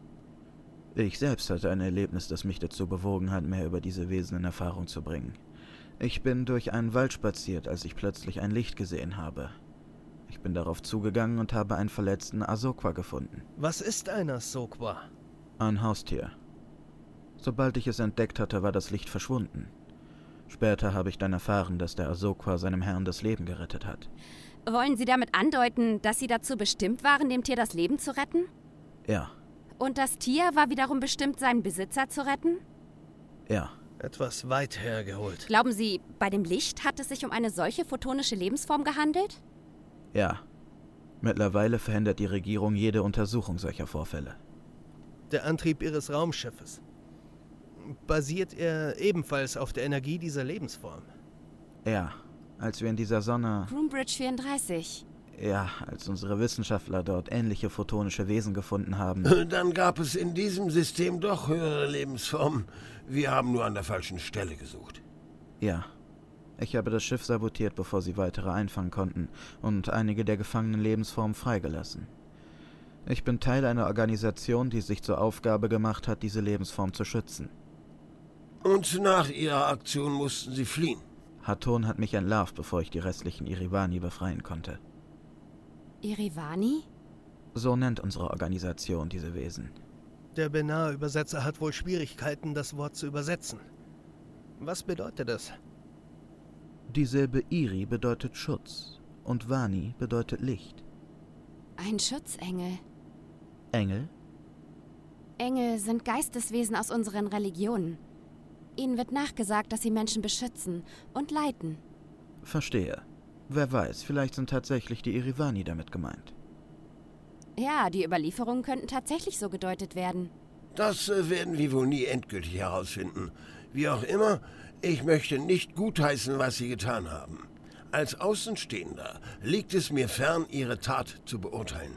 Ich selbst hatte ein Erlebnis, das mich dazu bewogen hat, mehr über diese Wesen in Erfahrung zu bringen. Ich bin durch einen Wald spaziert, als ich plötzlich ein Licht gesehen habe. Ich bin darauf zugegangen und habe einen verletzten Ahsoka gefunden. Was ist ein Ahsoka? Ein Haustier. Sobald ich es entdeckt hatte, war das Licht verschwunden. Später habe ich dann erfahren, dass der Ahsoka seinem Herrn das Leben gerettet hat. Wollen Sie damit andeuten, dass Sie dazu bestimmt waren, dem Tier das Leben zu retten? Ja. Und das Tier war wiederum bestimmt, seinen Besitzer zu retten? Ja. Etwas weit hergeholt. Glauben Sie, bei dem Licht hat es sich um eine solche photonische Lebensform gehandelt? Ja. Mittlerweile verhindert die Regierung jede Untersuchung solcher Vorfälle. Der Antrieb Ihres Raumschiffes. Basiert er ebenfalls auf der Energie dieser Lebensform? Ja, als wir in dieser Sonne... Groombridge vierunddreißig. Ja, als unsere Wissenschaftler dort ähnliche photonische Wesen gefunden haben. Dann gab es in diesem System doch höhere Lebensformen. Wir haben nur an der falschen Stelle gesucht. Ja. Ich habe das Schiff sabotiert, bevor sie weitere einfangen konnten und einige der gefangenen Lebensformen freigelassen. Ich bin Teil einer Organisation, die sich zur Aufgabe gemacht hat, diese Lebensform zu schützen. Und nach ihrer Aktion mussten sie fliehen. Haton hat mich entlarvt, bevor ich die restlichen Irivani befreien konnte. Irivani? So nennt unsere Organisation diese Wesen. Der Benar-Übersetzer hat wohl Schwierigkeiten, das Wort zu übersetzen. Was bedeutet das? Die Silbe Iri bedeutet Schutz und Vani bedeutet Licht. Ein Schutzengel. Engel? Engel sind Geisteswesen aus unseren Religionen. Ihnen wird nachgesagt, dass sie Menschen beschützen und leiten. Verstehe. Wer weiß, vielleicht sind tatsächlich die Irivani damit gemeint. Ja, die Überlieferungen könnten tatsächlich so gedeutet werden. Das äh, werden wir wohl nie endgültig herausfinden. Wie auch immer, ich möchte nicht gutheißen, was sie getan haben. Als Außenstehender liegt es mir fern, ihre Tat zu beurteilen.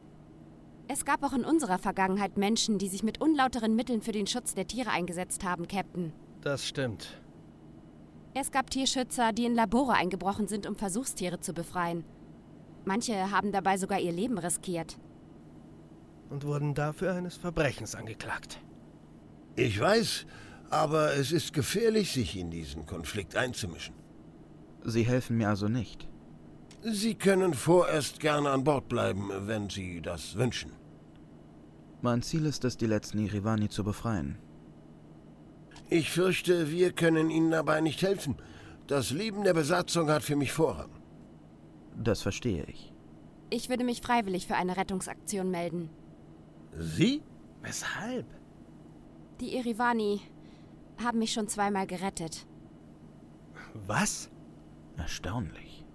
Es gab auch in unserer Vergangenheit Menschen, die sich mit unlauteren Mitteln für den Schutz der Tiere eingesetzt haben, Captain. Das stimmt. Es gab Tierschützer, die in Labore eingebrochen sind, um Versuchstiere zu befreien. Manche haben dabei sogar ihr Leben riskiert. Und wurden dafür eines Verbrechens angeklagt. Ich weiß, aber es ist gefährlich, sich in diesen Konflikt einzumischen. Sie helfen mir also nicht? Sie können vorerst gerne an Bord bleiben, wenn Sie das wünschen. Mein Ziel ist es, die letzten Irivani zu befreien. Ich fürchte, wir können Ihnen dabei nicht helfen. Das Leben der Besatzung hat für mich Vorrang. Das verstehe ich. Ich würde mich freiwillig für eine Rettungsaktion melden. Sie? Weshalb? Die Irivani haben mich schon zweimal gerettet. Was? Erstaunlich.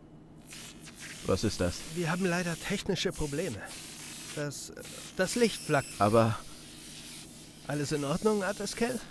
Was ist das? Wir haben leider technische Probleme. Das, das Licht flackt. Aber... Alles in Ordnung, Ateskel?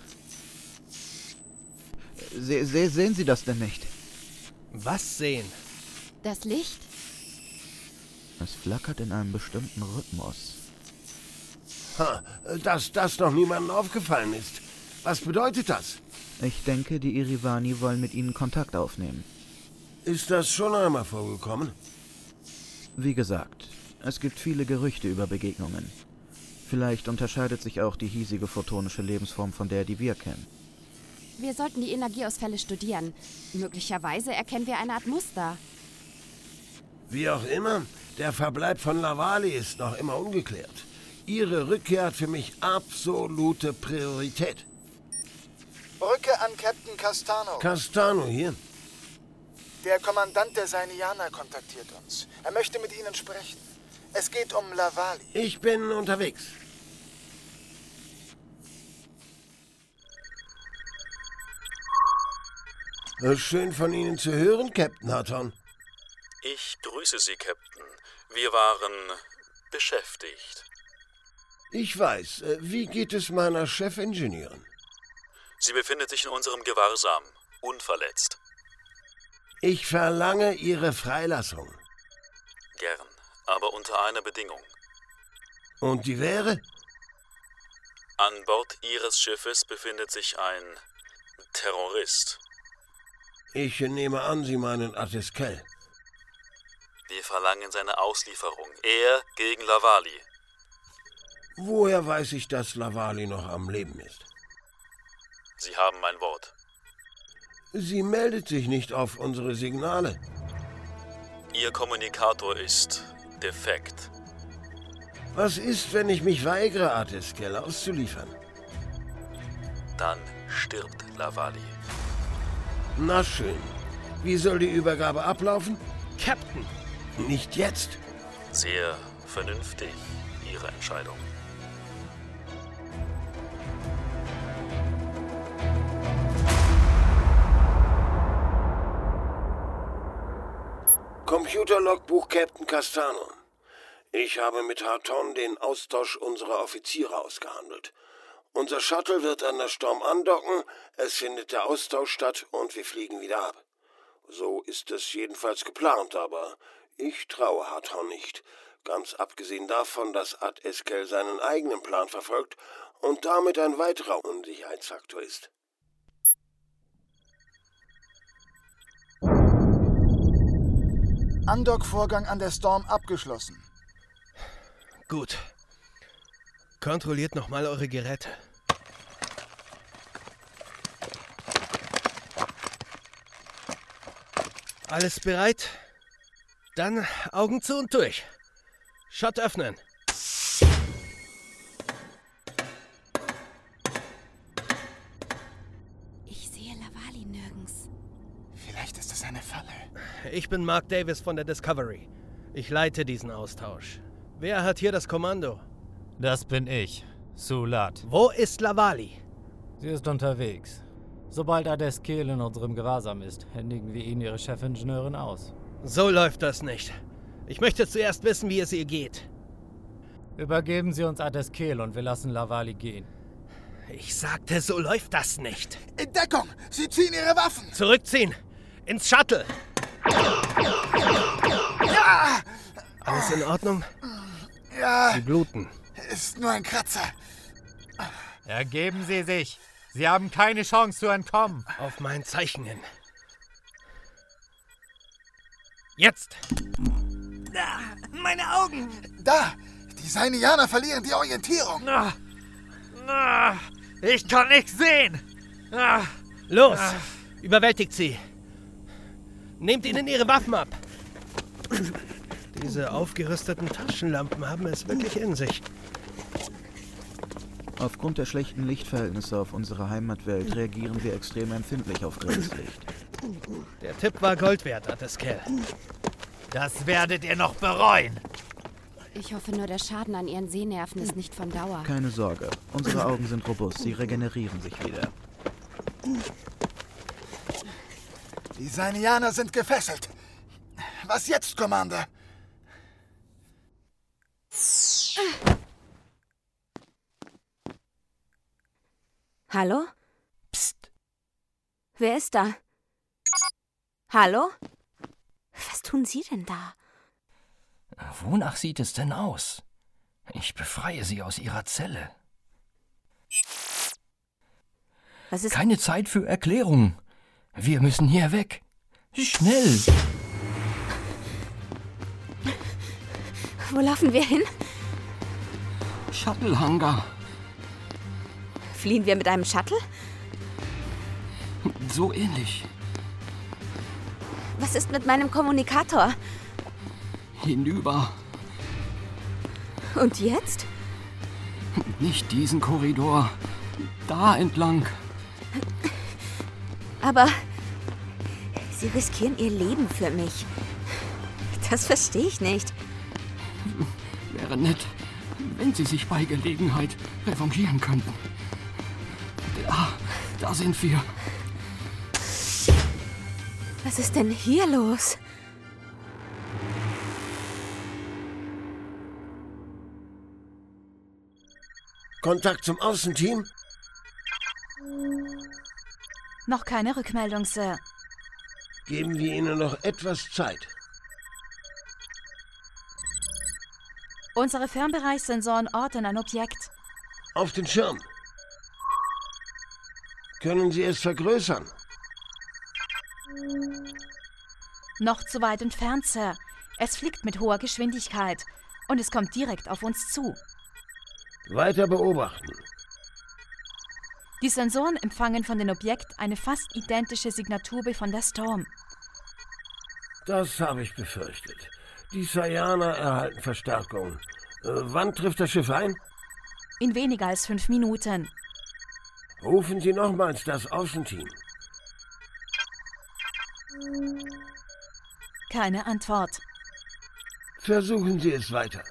Se se sehen Sie das denn nicht? Was sehen? Das Licht? Es flackert in einem bestimmten Rhythmus. Ha, dass das noch niemandem aufgefallen ist. Was bedeutet das? Ich denke, die Irivani wollen mit Ihnen Kontakt aufnehmen. Ist das schon einmal vorgekommen? Wie gesagt, es gibt viele Gerüchte über Begegnungen. Vielleicht unterscheidet sich auch die hiesige photonische Lebensform von der, die wir kennen. Wir sollten die Energieausfälle studieren. Möglicherweise erkennen wir eine Art Muster. Wie auch immer, der Verbleib von Lavali ist noch immer ungeklärt. Ihre Rückkehr hat für mich absolute Priorität. Brücke an Captain Castano. Castano hier. Der Kommandant der Sainianer kontaktiert uns. Er möchte mit Ihnen sprechen. Es geht um Lavali. Ich bin unterwegs. Schön von Ihnen zu hören, Captain Haton. Ich grüße Sie, Captain. Wir waren beschäftigt. Ich weiß. Wie geht es meiner Chefingenieurin? Sie befindet sich in unserem Gewahrsam, unverletzt. Ich verlange Ihre Freilassung. Gern, aber unter einer Bedingung. Und die wäre? An Bord Ihres Schiffes befindet sich ein Terrorist. Ich nehme an, Sie meinen Ateskel. Wir verlangen seine Auslieferung. Er gegen Lavali. Woher weiß ich, dass Lavali noch am Leben ist? Sie haben mein Wort. Sie meldet sich nicht auf unsere Signale. Ihr Kommunikator ist defekt. Was ist, wenn ich mich weigere, Ateskel auszuliefern? Dann stirbt Lavali. Na schön. Wie soll die Übergabe ablaufen? Captain! Nicht jetzt. Sehr vernünftig, Ihre Entscheidung. Computerlogbuch Captain Castano. Ich habe mit Harton den Austausch unserer Offiziere ausgehandelt. Unser Shuttle wird an der Storm andocken, es findet der Austausch statt und wir fliegen wieder ab. So ist es jedenfalls geplant, aber ich traue Harton nicht. Ganz abgesehen davon, dass Ad Eskel seinen eigenen Plan verfolgt und damit ein weiterer Unsicherheitsfaktor ist. Andock-Vorgang an der Storm abgeschlossen. Gut. Kontrolliert nochmal eure Geräte. Alles bereit? Dann Augen zu und durch. Shot öffnen. Ich sehe Lavali nirgends. Vielleicht ist es eine Falle. Ich bin Mark Davis von der Discovery. Ich leite diesen Austausch. Wer hat hier das Kommando? Das bin ich, Sulat. Wo ist Lavali? Sie ist unterwegs. Sobald Ad Eskel in unserem Gewahrsam ist, händigen wir Ihnen Ihre Chefingenieurin aus. So läuft das nicht. Ich möchte zuerst wissen, wie es ihr geht. Übergeben Sie uns Ad Eskel und wir lassen Lavali gehen. Ich sagte, so läuft das nicht. In Deckung! Sie ziehen Ihre Waffen! Zurückziehen! Ins Shuttle! Ja! Alles in Ordnung? Ja. Sie bluten. Ist nur ein Kratzer. Ergeben Sie sich! Sie haben keine Chance zu entkommen. Auf mein Zeichen hin. Jetzt! Ah, meine Augen! Da! Die Sainianer verlieren die Orientierung. Na, na, ich kann nichts sehen. Na, Los! Na. Überwältigt sie! Nehmt ihnen ihre Waffen ab! Diese aufgerüsteten Taschenlampen haben es wirklich in sich. Aufgrund der schlechten Lichtverhältnisse auf unserer Heimatwelt reagieren wir extrem empfindlich auf grelles Licht. Der Tipp war Gold wert, Ad Eskel. Das werdet ihr noch bereuen. Ich hoffe nur, der Schaden an Ihren Sehnerven ist nicht von Dauer. Keine Sorge, unsere Augen sind robust, sie regenerieren sich wieder. Die Sainianer sind gefesselt. Was jetzt, Commander? Hallo? Psst. Wer ist da? Hallo? Was tun Sie denn da? Wonach sieht es denn aus? Ich befreie Sie aus Ihrer Zelle. Was ist... Keine Zeit für Erklärungen. Wir müssen hier weg. Schnell! Wo laufen wir hin? Shuttle-Hangar. Fliehen wir mit einem Shuttle? So ähnlich. Was ist mit meinem Kommunikator? Hinüber. Und jetzt? Nicht diesen Korridor. Da entlang. Aber Sie riskieren Ihr Leben für mich. Das verstehe ich nicht. Wäre nett, wenn Sie sich bei Gelegenheit revanchieren könnten. Da, da sind wir. Was ist denn hier los? Kontakt zum Außenteam? Noch keine Rückmeldung, Sir. Geben wir Ihnen noch etwas Zeit. Unsere Fernbereichssensoren orten ein Objekt. Auf den Schirm. Können Sie es vergrößern? Noch zu weit entfernt, Sir. Es fliegt mit hoher Geschwindigkeit und es kommt direkt auf uns zu. Weiter beobachten. Die Sensoren empfangen von dem Objekt eine fast identische Signatur von der Storm. Das habe ich befürchtet. Die Sayaner erhalten Verstärkung. Äh, wann trifft das Schiff ein? In weniger als fünf Minuten. Rufen Sie nochmals das Außenteam. Keine Antwort. Versuchen Sie es weiter.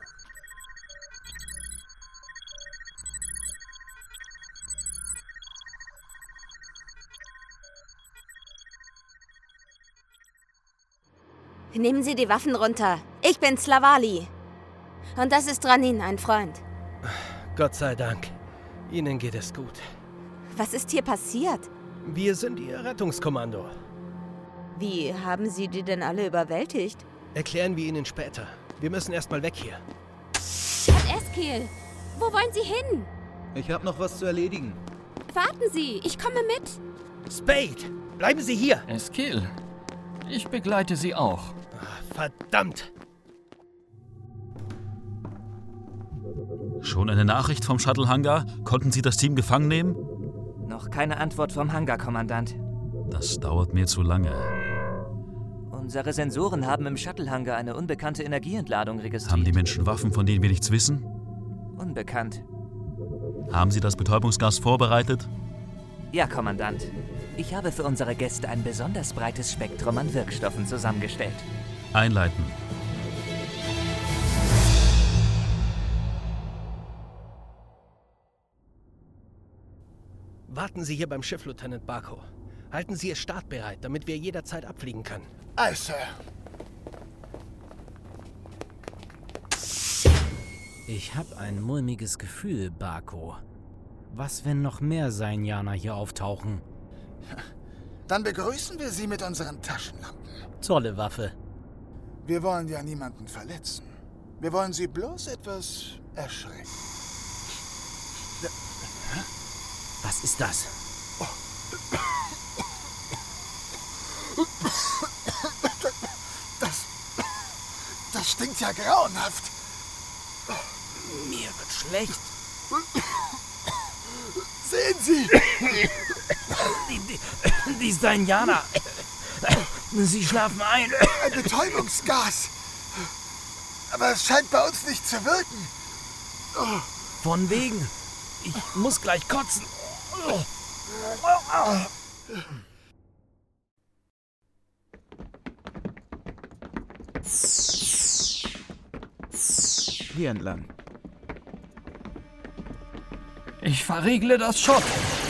Nehmen Sie die Waffen runter. Ich bin's, Lavali. Und das ist Ranin, ein Freund. Gott sei Dank. Ihnen geht es gut. Was ist hier passiert? Wir sind Ihr Rettungskommando. Wie haben Sie die denn alle überwältigt? Erklären wir Ihnen später. Wir müssen erstmal weg hier. Herr Eskil, wo wollen Sie hin? Ich habe noch was zu erledigen. Warten Sie, ich komme mit. Spade, bleiben Sie hier. Eskil, ich begleite Sie auch. Verdammt. Schon eine Nachricht vom Shuttle-Hangar? Konnten Sie das Team gefangen nehmen? Noch keine Antwort vom Hangar-Kommandant. Das dauert mir zu lange. Unsere Sensoren haben im Shuttle-Hangar eine unbekannte Energieentladung registriert. Haben die Menschen Waffen, von denen wir nichts wissen? Unbekannt. Haben Sie das Betäubungsgas vorbereitet? Ja, Kommandant. Ich habe für unsere Gäste ein besonders breites Spektrum an Wirkstoffen zusammengestellt. Einleiten. Warten Sie hier beim Schiff, Lieutenant Barco. Halten Sie es startbereit, damit wir jederzeit abfliegen können. Aye, Sir. Ich habe ein mulmiges Gefühl, Barco. Was, wenn noch mehr Sainianer hier auftauchen? Dann begrüßen wir Sie mit unseren Taschenlampen. Tolle Waffe. Wir wollen ja niemanden verletzen. Wir wollen Sie bloß etwas erschrecken. Was ist das? Das, das stinkt ja grauenhaft. Mir wird schlecht. Sehen Sie! Die, die, die Sainianer. Sie schlafen ein. Ein Betäubungsgas. Aber es scheint bei uns nicht zu wirken. Von wegen. Ich muss gleich kotzen. Hier entlang. Ich verriegle das Schott.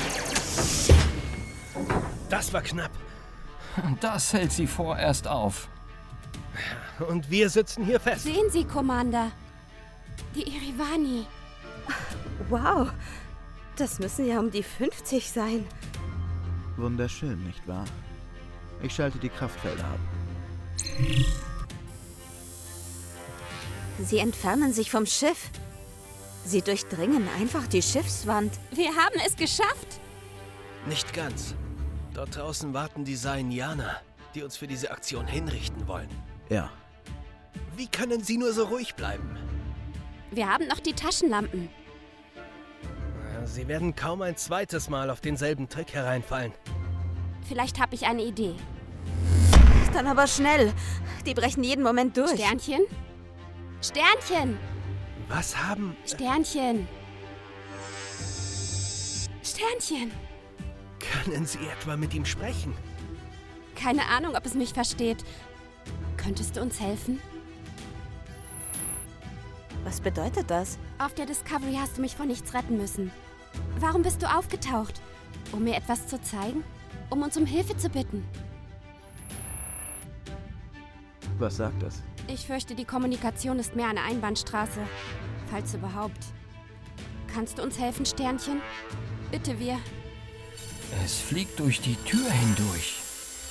Das war knapp. Das hält sie vorerst auf. Und wir sitzen hier fest. Sehen Sie, Commander. Die Irivani. Wow, das müssen ja um die fünfzig sein. Wunderschön, nicht wahr? Ich schalte die Kraftfelder ab. Sie entfernen sich vom Schiff. Sie durchdringen einfach die Schiffswand. Wir haben es geschafft. Nicht ganz. Dort draußen warten die Sainianer, die uns für diese Aktion hinrichten wollen. Ja. Wie können Sie nur so ruhig bleiben? Wir haben noch die Taschenlampen. Sie werden kaum ein zweites Mal auf denselben Trick hereinfallen. Vielleicht habe ich eine Idee. Dann aber schnell. Die brechen jeden Moment durch. Sternchen? Sternchen! Was haben... Sternchen! Sternchen! Können Sie etwa mit ihm sprechen? Keine Ahnung, ob es mich versteht. Könntest du uns helfen? Was bedeutet das? Auf der Discovery hast du mich vor nichts retten müssen. Warum bist du aufgetaucht? Um mir etwas zu zeigen? Um uns um Hilfe zu bitten? Was sagt das? Ich fürchte, die Kommunikation ist mehr eine Einbahnstraße. Falls überhaupt. Kannst du uns helfen, Sternchen? Bitte, wir. Es fliegt durch die Tür hindurch.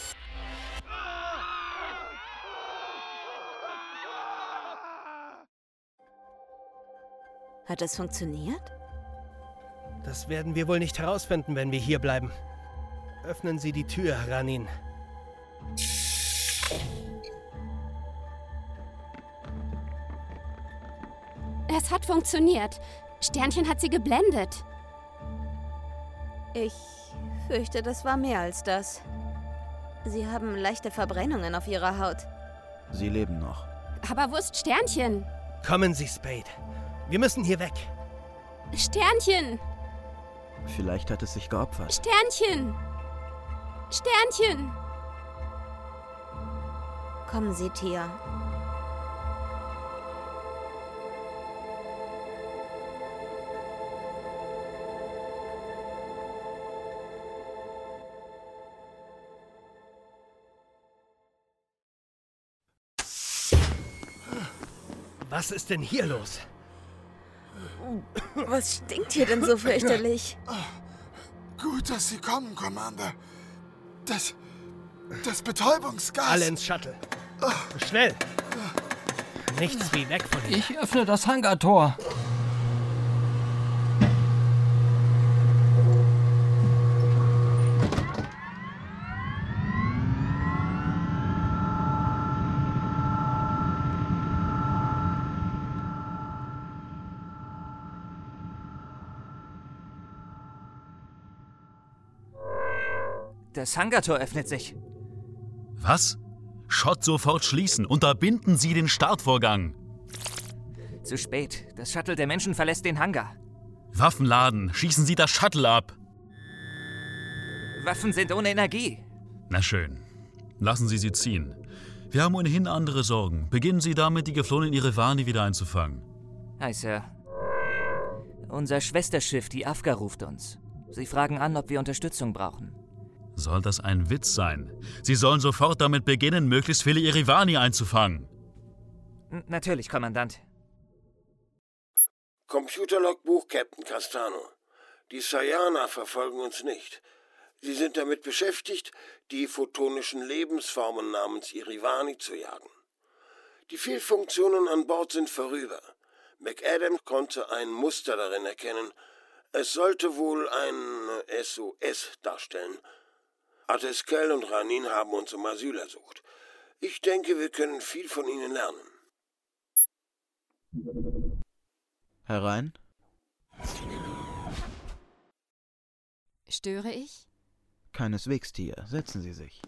Hat es funktioniert? Das werden wir wohl nicht herausfinden, wenn wir hier bleiben. Öffnen Sie die Tür, Ranin. Es hat funktioniert. Sternchen hat sie geblendet. Ich fürchte, das war mehr als das. Sie haben leichte Verbrennungen auf ihrer Haut. Sie leben noch. Aber wo ist Sternchen? Kommen Sie, Spade. Wir müssen hier weg. Sternchen! Vielleicht hat es sich geopfert. Sternchen! Sternchen! Kommen Sie, Tia. Was ist denn hier los? Was stinkt hier denn so fürchterlich? Gut, dass Sie kommen, Commander. Das... das Betäubungsgas... Alle ins Shuttle. Schnell! Nichts wie weg von hier. Ich öffne das Hangartor. Das Hangartor öffnet sich. Was? Schott sofort schließen. Unterbinden Sie den Startvorgang. Zu spät. Das Shuttle der Menschen verlässt den Hangar. Waffen laden. Schießen Sie das Shuttle ab. Waffen sind ohne Energie. Na schön. Lassen Sie sie ziehen. Wir haben ohnehin andere Sorgen. Beginnen Sie damit, die geflohenen Irivani wieder einzufangen. Hi, Sir. Unser Schwesterschiff, die Afga, ruft uns. Sie fragen an, ob wir Unterstützung brauchen. Soll das ein Witz sein? Sie sollen sofort damit beginnen, möglichst viele Irivani einzufangen. N- natürlich, Kommandant. Computerlogbuch Captain Castano. Die Sayana verfolgen uns nicht. Sie sind damit beschäftigt, die photonischen Lebensformen namens Irivani zu jagen. Die Fehlfunktionen an Bord sind vorüber. McAdams konnte ein Muster darin erkennen. Es sollte wohl ein S O S darstellen. Ateskel und Ranin haben uns um Asyl ersucht. Ich denke, wir können viel von ihnen lernen. Herein? Störe ich? Keineswegs, Tia. Setzen Sie sich.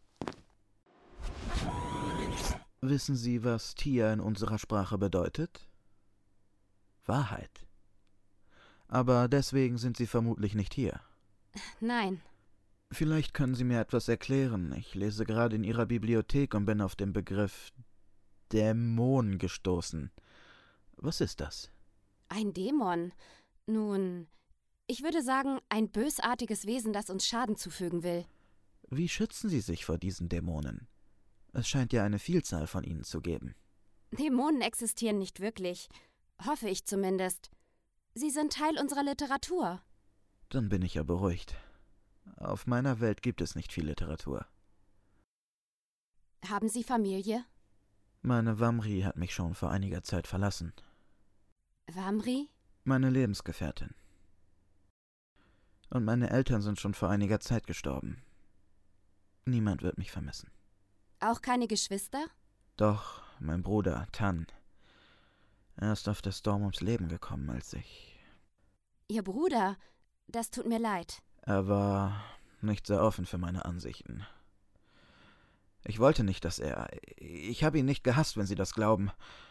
Wissen Sie, was Tia in unserer Sprache bedeutet? Wahrheit. Aber deswegen sind Sie vermutlich nicht hier. Nein. Vielleicht können Sie mir etwas erklären. Ich lese gerade in Ihrer Bibliothek und bin auf den Begriff Dämon gestoßen. Was ist das? Ein Dämon? Nun, ich würde sagen, ein bösartiges Wesen, das uns Schaden zufügen will. Wie schützen Sie sich vor diesen Dämonen? Es scheint ja eine Vielzahl von ihnen zu geben. Dämonen existieren nicht wirklich. Hoffe ich zumindest. Sie sind Teil unserer Literatur. Dann bin ich ja beruhigt. Auf meiner Welt gibt es nicht viel Literatur. Haben Sie Familie? Meine Wamri hat mich schon vor einiger Zeit verlassen. Wamri? Meine Lebensgefährtin. Und meine Eltern sind schon vor einiger Zeit gestorben. Niemand wird mich vermissen. Auch keine Geschwister? Doch, mein Bruder, Tan. Er ist auf der Storm ums Leben gekommen, als ich... Ihr Bruder? Das tut mir leid. Er war nicht sehr offen für meine Ansichten. Ich wollte nicht, dass er... Ich habe ihn nicht gehasst, wenn Sie das glauben.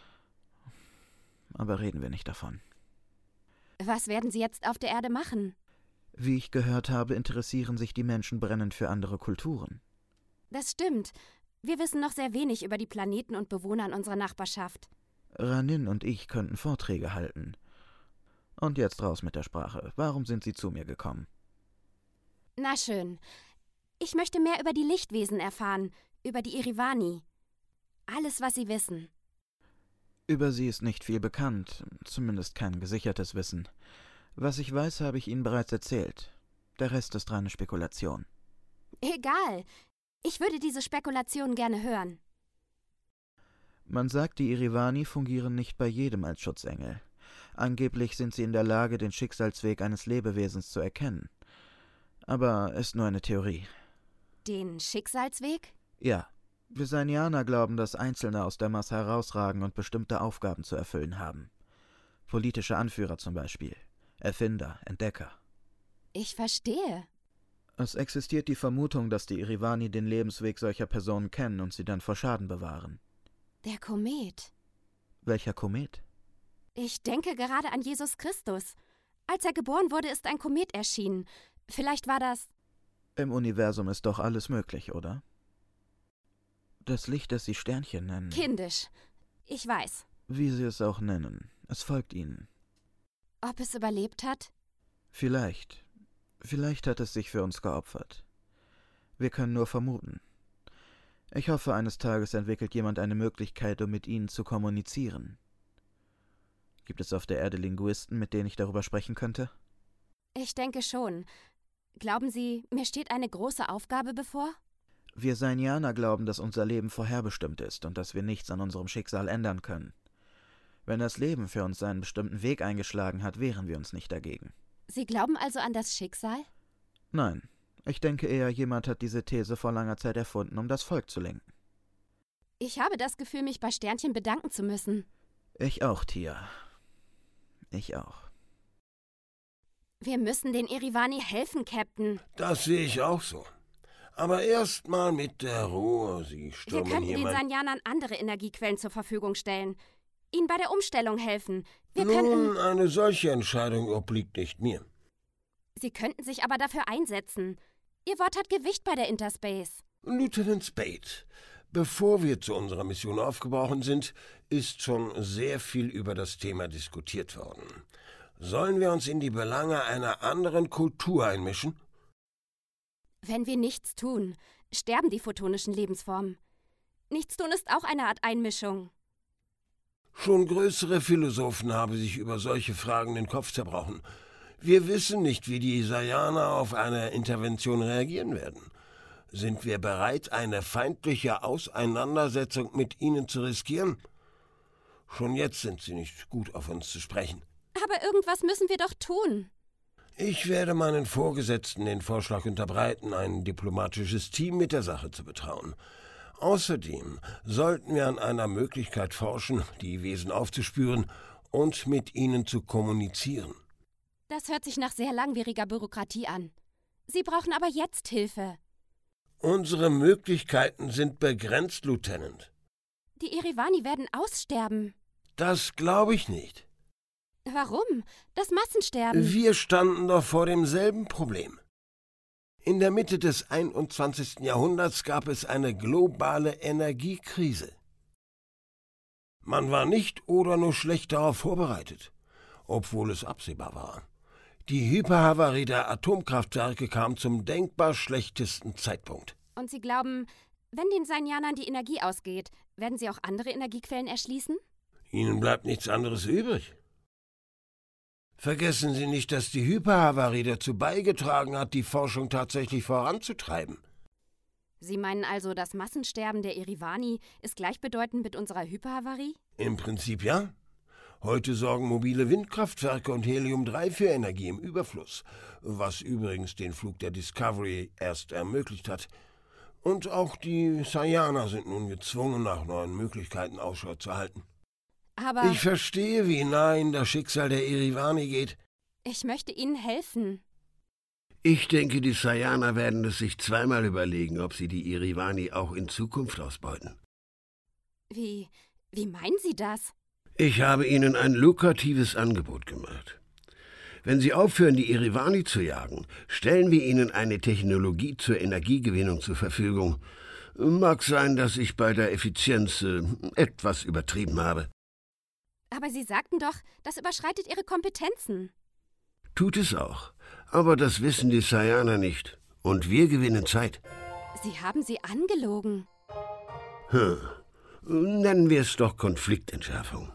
Aber reden wir nicht davon. Was werden Sie jetzt auf der Erde machen? Wie ich gehört habe, interessieren sich die Menschen brennend für andere Kulturen. Das stimmt. Wir wissen noch sehr wenig über die Planeten und Bewohner in unserer Nachbarschaft. Ranin und ich könnten Vorträge halten. Und jetzt raus mit der Sprache. Warum sind Sie zu mir gekommen? Na schön. Ich möchte mehr über die Lichtwesen erfahren, über die Irivani. Alles, was Sie wissen. Über sie ist nicht viel bekannt, zumindest kein gesichertes Wissen. Was ich weiß, habe ich Ihnen bereits erzählt. Der Rest ist reine Spekulation. Egal. Ich würde diese Spekulation gerne hören. Man sagt, die Irivani fungieren nicht bei jedem als Schutzengel. Angeblich sind sie in der Lage, den Schicksalsweg eines Lebewesens zu erkennen. Aber ist nur eine Theorie. Den Schicksalsweg? Ja. Visanianer glauben, dass Einzelne aus der Masse herausragen und bestimmte Aufgaben zu erfüllen haben. Politische Anführer zum Beispiel. Erfinder, Entdecker. Ich verstehe. Es existiert die Vermutung, dass die Irivani den Lebensweg solcher Personen kennen und sie dann vor Schaden bewahren. Der Komet. Welcher Komet? Ich denke gerade an Jesus Christus. Als er geboren wurde, ist ein Komet erschienen. Vielleicht war das... Im Universum ist doch alles möglich, oder? Das Licht, das Sie Sternchen nennen... Kindisch. Ich weiß. Wie Sie es auch nennen. Es folgt Ihnen. Ob es überlebt hat? Vielleicht. Vielleicht hat es sich für uns geopfert. Wir können nur vermuten. Ich hoffe, eines Tages entwickelt jemand eine Möglichkeit, um mit Ihnen zu kommunizieren. Gibt es auf der Erde Linguisten, mit denen ich darüber sprechen könnte? Ich denke schon. Glauben Sie, mir steht eine große Aufgabe bevor? Wir Sainianer glauben, dass unser Leben vorherbestimmt ist und dass wir nichts an unserem Schicksal ändern können. Wenn das Leben für uns seinen bestimmten Weg eingeschlagen hat, wehren wir uns nicht dagegen. Sie glauben also an das Schicksal? Nein, ich denke eher, jemand hat diese These vor langer Zeit erfunden, um das Volk zu lenken. Ich habe das Gefühl, mich bei Sternchen bedanken zu müssen. Ich auch, Tia. Ich auch. Wir müssen den Irivani helfen, Captain. Das sehe ich auch so. Aber erst mal mit der Ruhe. Sie stürmen Wir könnten hier den mein... Sanjanern andere Energiequellen zur Verfügung stellen. Ihnen bei der Umstellung helfen. Wir Nun, könnten... eine solche Entscheidung obliegt nicht mir. Sie könnten sich aber dafür einsetzen. Ihr Wort hat Gewicht bei der Interspace. Lieutenant Spade, bevor wir zu unserer Mission aufgebrochen sind, ist schon sehr viel über das Thema diskutiert worden. Sollen wir uns in die Belange einer anderen Kultur einmischen? Wenn wir nichts tun, sterben die photonischen Lebensformen. Nichtstun ist auch eine Art Einmischung. Schon größere Philosophen haben sich über solche Fragen den Kopf zerbrochen. Wir wissen nicht, wie die Sayaner auf eine Intervention reagieren werden. Sind wir bereit, eine feindliche Auseinandersetzung mit ihnen zu riskieren? Schon jetzt sind sie nicht gut auf uns zu sprechen. Aber irgendwas müssen wir doch tun. Ich werde meinen Vorgesetzten den Vorschlag unterbreiten, ein diplomatisches Team mit der Sache zu betrauen. Außerdem sollten wir an einer Möglichkeit forschen, die Wesen aufzuspüren und mit ihnen zu kommunizieren. Das hört sich nach sehr langwieriger Bürokratie an. Sie brauchen aber jetzt Hilfe. Unsere Möglichkeiten sind begrenzt, Lieutenant. Die Irivani werden aussterben. Das glaube ich nicht. Warum? Das Massensterben. Wir standen doch vor demselben Problem. In der Mitte des einundzwanzigsten Jahrhunderts gab es eine globale Energiekrise. Man war nicht oder nur schlecht darauf vorbereitet, obwohl es absehbar war. Die Hyperhavarie der Atomkraftwerke kam zum denkbar schlechtesten Zeitpunkt. Und Sie glauben, wenn den Sainianern die Energie ausgeht, werden sie auch andere Energiequellen erschließen? Ihnen bleibt nichts anderes übrig. Vergessen Sie nicht, dass die Hyperhavarie dazu beigetragen hat, die Forschung tatsächlich voranzutreiben. Sie meinen also, das Massensterben der Irivani ist gleichbedeutend mit unserer Hyperhavarie? Im Prinzip ja. Heute sorgen mobile Windkraftwerke und Helium drei für Energie im Überfluss, was übrigens den Flug der Discovery erst ermöglicht hat. Und auch die Sayaner sind nun gezwungen, nach neuen Möglichkeiten Ausschau zu halten. Aber ich verstehe, wie nah Ihnen das Schicksal der Irivani geht. Ich möchte Ihnen helfen. Ich denke, die Sayaner werden es sich zweimal überlegen, ob sie die Irivani auch in Zukunft ausbeuten. Wie, wie meinen Sie das? Ich habe Ihnen ein lukratives Angebot gemacht. Wenn Sie aufhören, die Irivani zu jagen, stellen wir Ihnen eine Technologie zur Energiegewinnung zur Verfügung. Mag sein, dass ich bei der Effizienz äh, etwas übertrieben habe. Aber Sie sagten doch, das überschreitet Ihre Kompetenzen. Tut es auch. Aber das wissen die Sayaner nicht. Und wir gewinnen Zeit. Sie haben sie angelogen. Hm. Nennen wir es doch Konfliktentschärfung.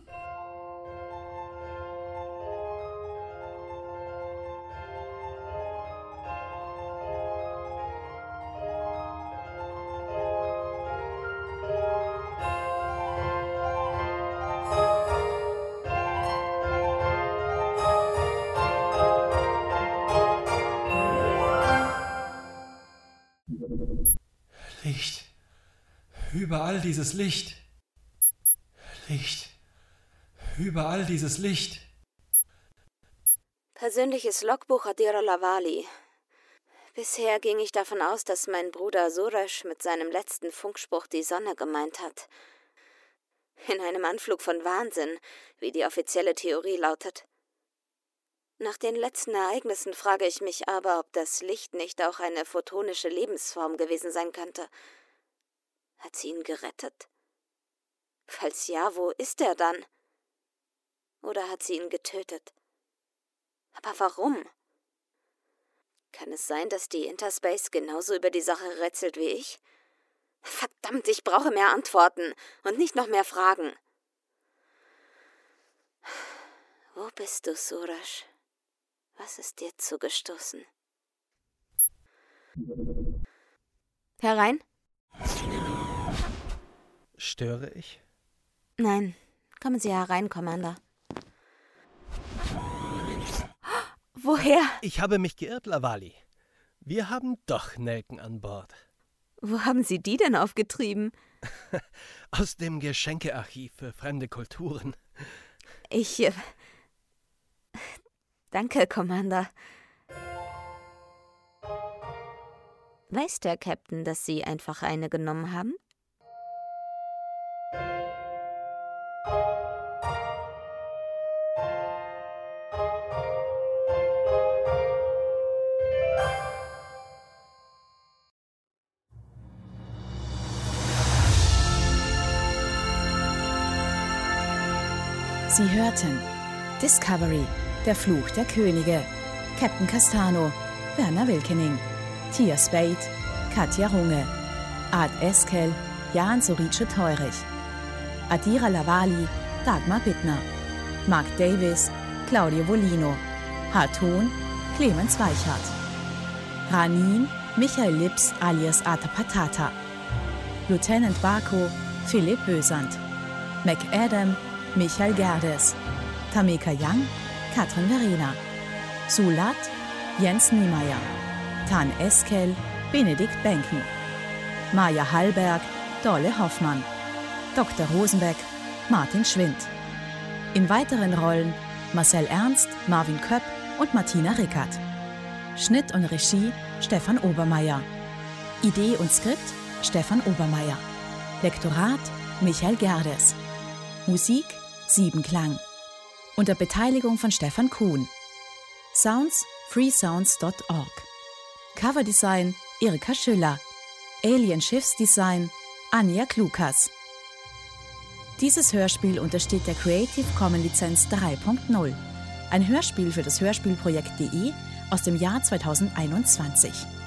Licht. Überall dieses Licht. Licht. Überall dieses Licht. Persönliches Logbuch Adira Lavali. Bisher ging ich davon aus, dass mein Bruder Suresh mit seinem letzten Funkspruch die Sonne gemeint hat. In einem Anflug von Wahnsinn, wie die offizielle Theorie lautet. Nach den letzten Ereignissen frage ich mich aber, ob das Licht nicht auch eine photonische Lebensform gewesen sein könnte. Hat sie ihn gerettet? Falls ja, wo ist er dann? Oder hat sie ihn getötet? Aber warum? Kann es sein, dass die Interspace genauso über die Sache rätselt wie ich? Verdammt, ich brauche mehr Antworten und nicht noch mehr Fragen. Wo bist du, Suraj? Was ist dir zugestoßen? Herein? Störe ich? Nein, kommen Sie herein, Commander. Woher? Ich habe mich geirrt, Lavali. Wir haben doch Nelken an Bord. Wo haben Sie die denn aufgetrieben? Aus dem Geschenkearchiv für fremde Kulturen. Ich... Äh, danke, Commander. Weiß der Captain, dass Sie einfach eine genommen haben? Sie hörten Discovery, der Fluch der Könige, Captain Castano, Werner Wilkening, Tia Spade, Katja Runge, Art Eskel, Jan Sorice Teurich, Adira Lavali, Dagmar Bittner, Mark Davis, Claudio Volino, Harton, Clemens Weichert, Ranin, Michael Lips alias Ata Patata, Lieutenant Barco, Philipp Bösand, McAdam, Michael Gerdes, Tameka Young, Katrin Verena, Sulat, Jens Niemeyer, Tan Eskel, Benedikt Benken, Maja Hallberg, Dolle Hoffmann, Doktor Rosenbeck, Martin Schwind. In weiteren Rollen Marcel Ernst, Marvin Köpp und Martina Rickert. Schnitt und Regie Stefan Obermeier. Idee und Skript Stefan Obermeier. Lektorat Michael Gerdes. Musik Siebenklang. Unter Beteiligung von Stefan Kuhn. Sounds freesounds dot org. Coverdesign Erika Schüller. Alien Schiffsdesign Anja Klukas. Dieses Hörspiel untersteht der Creative Commons Lizenz drei Punkt null. Ein Hörspiel für das Hörspielprojekt punkt de aus dem Jahr zweitausendeinundzwanzig.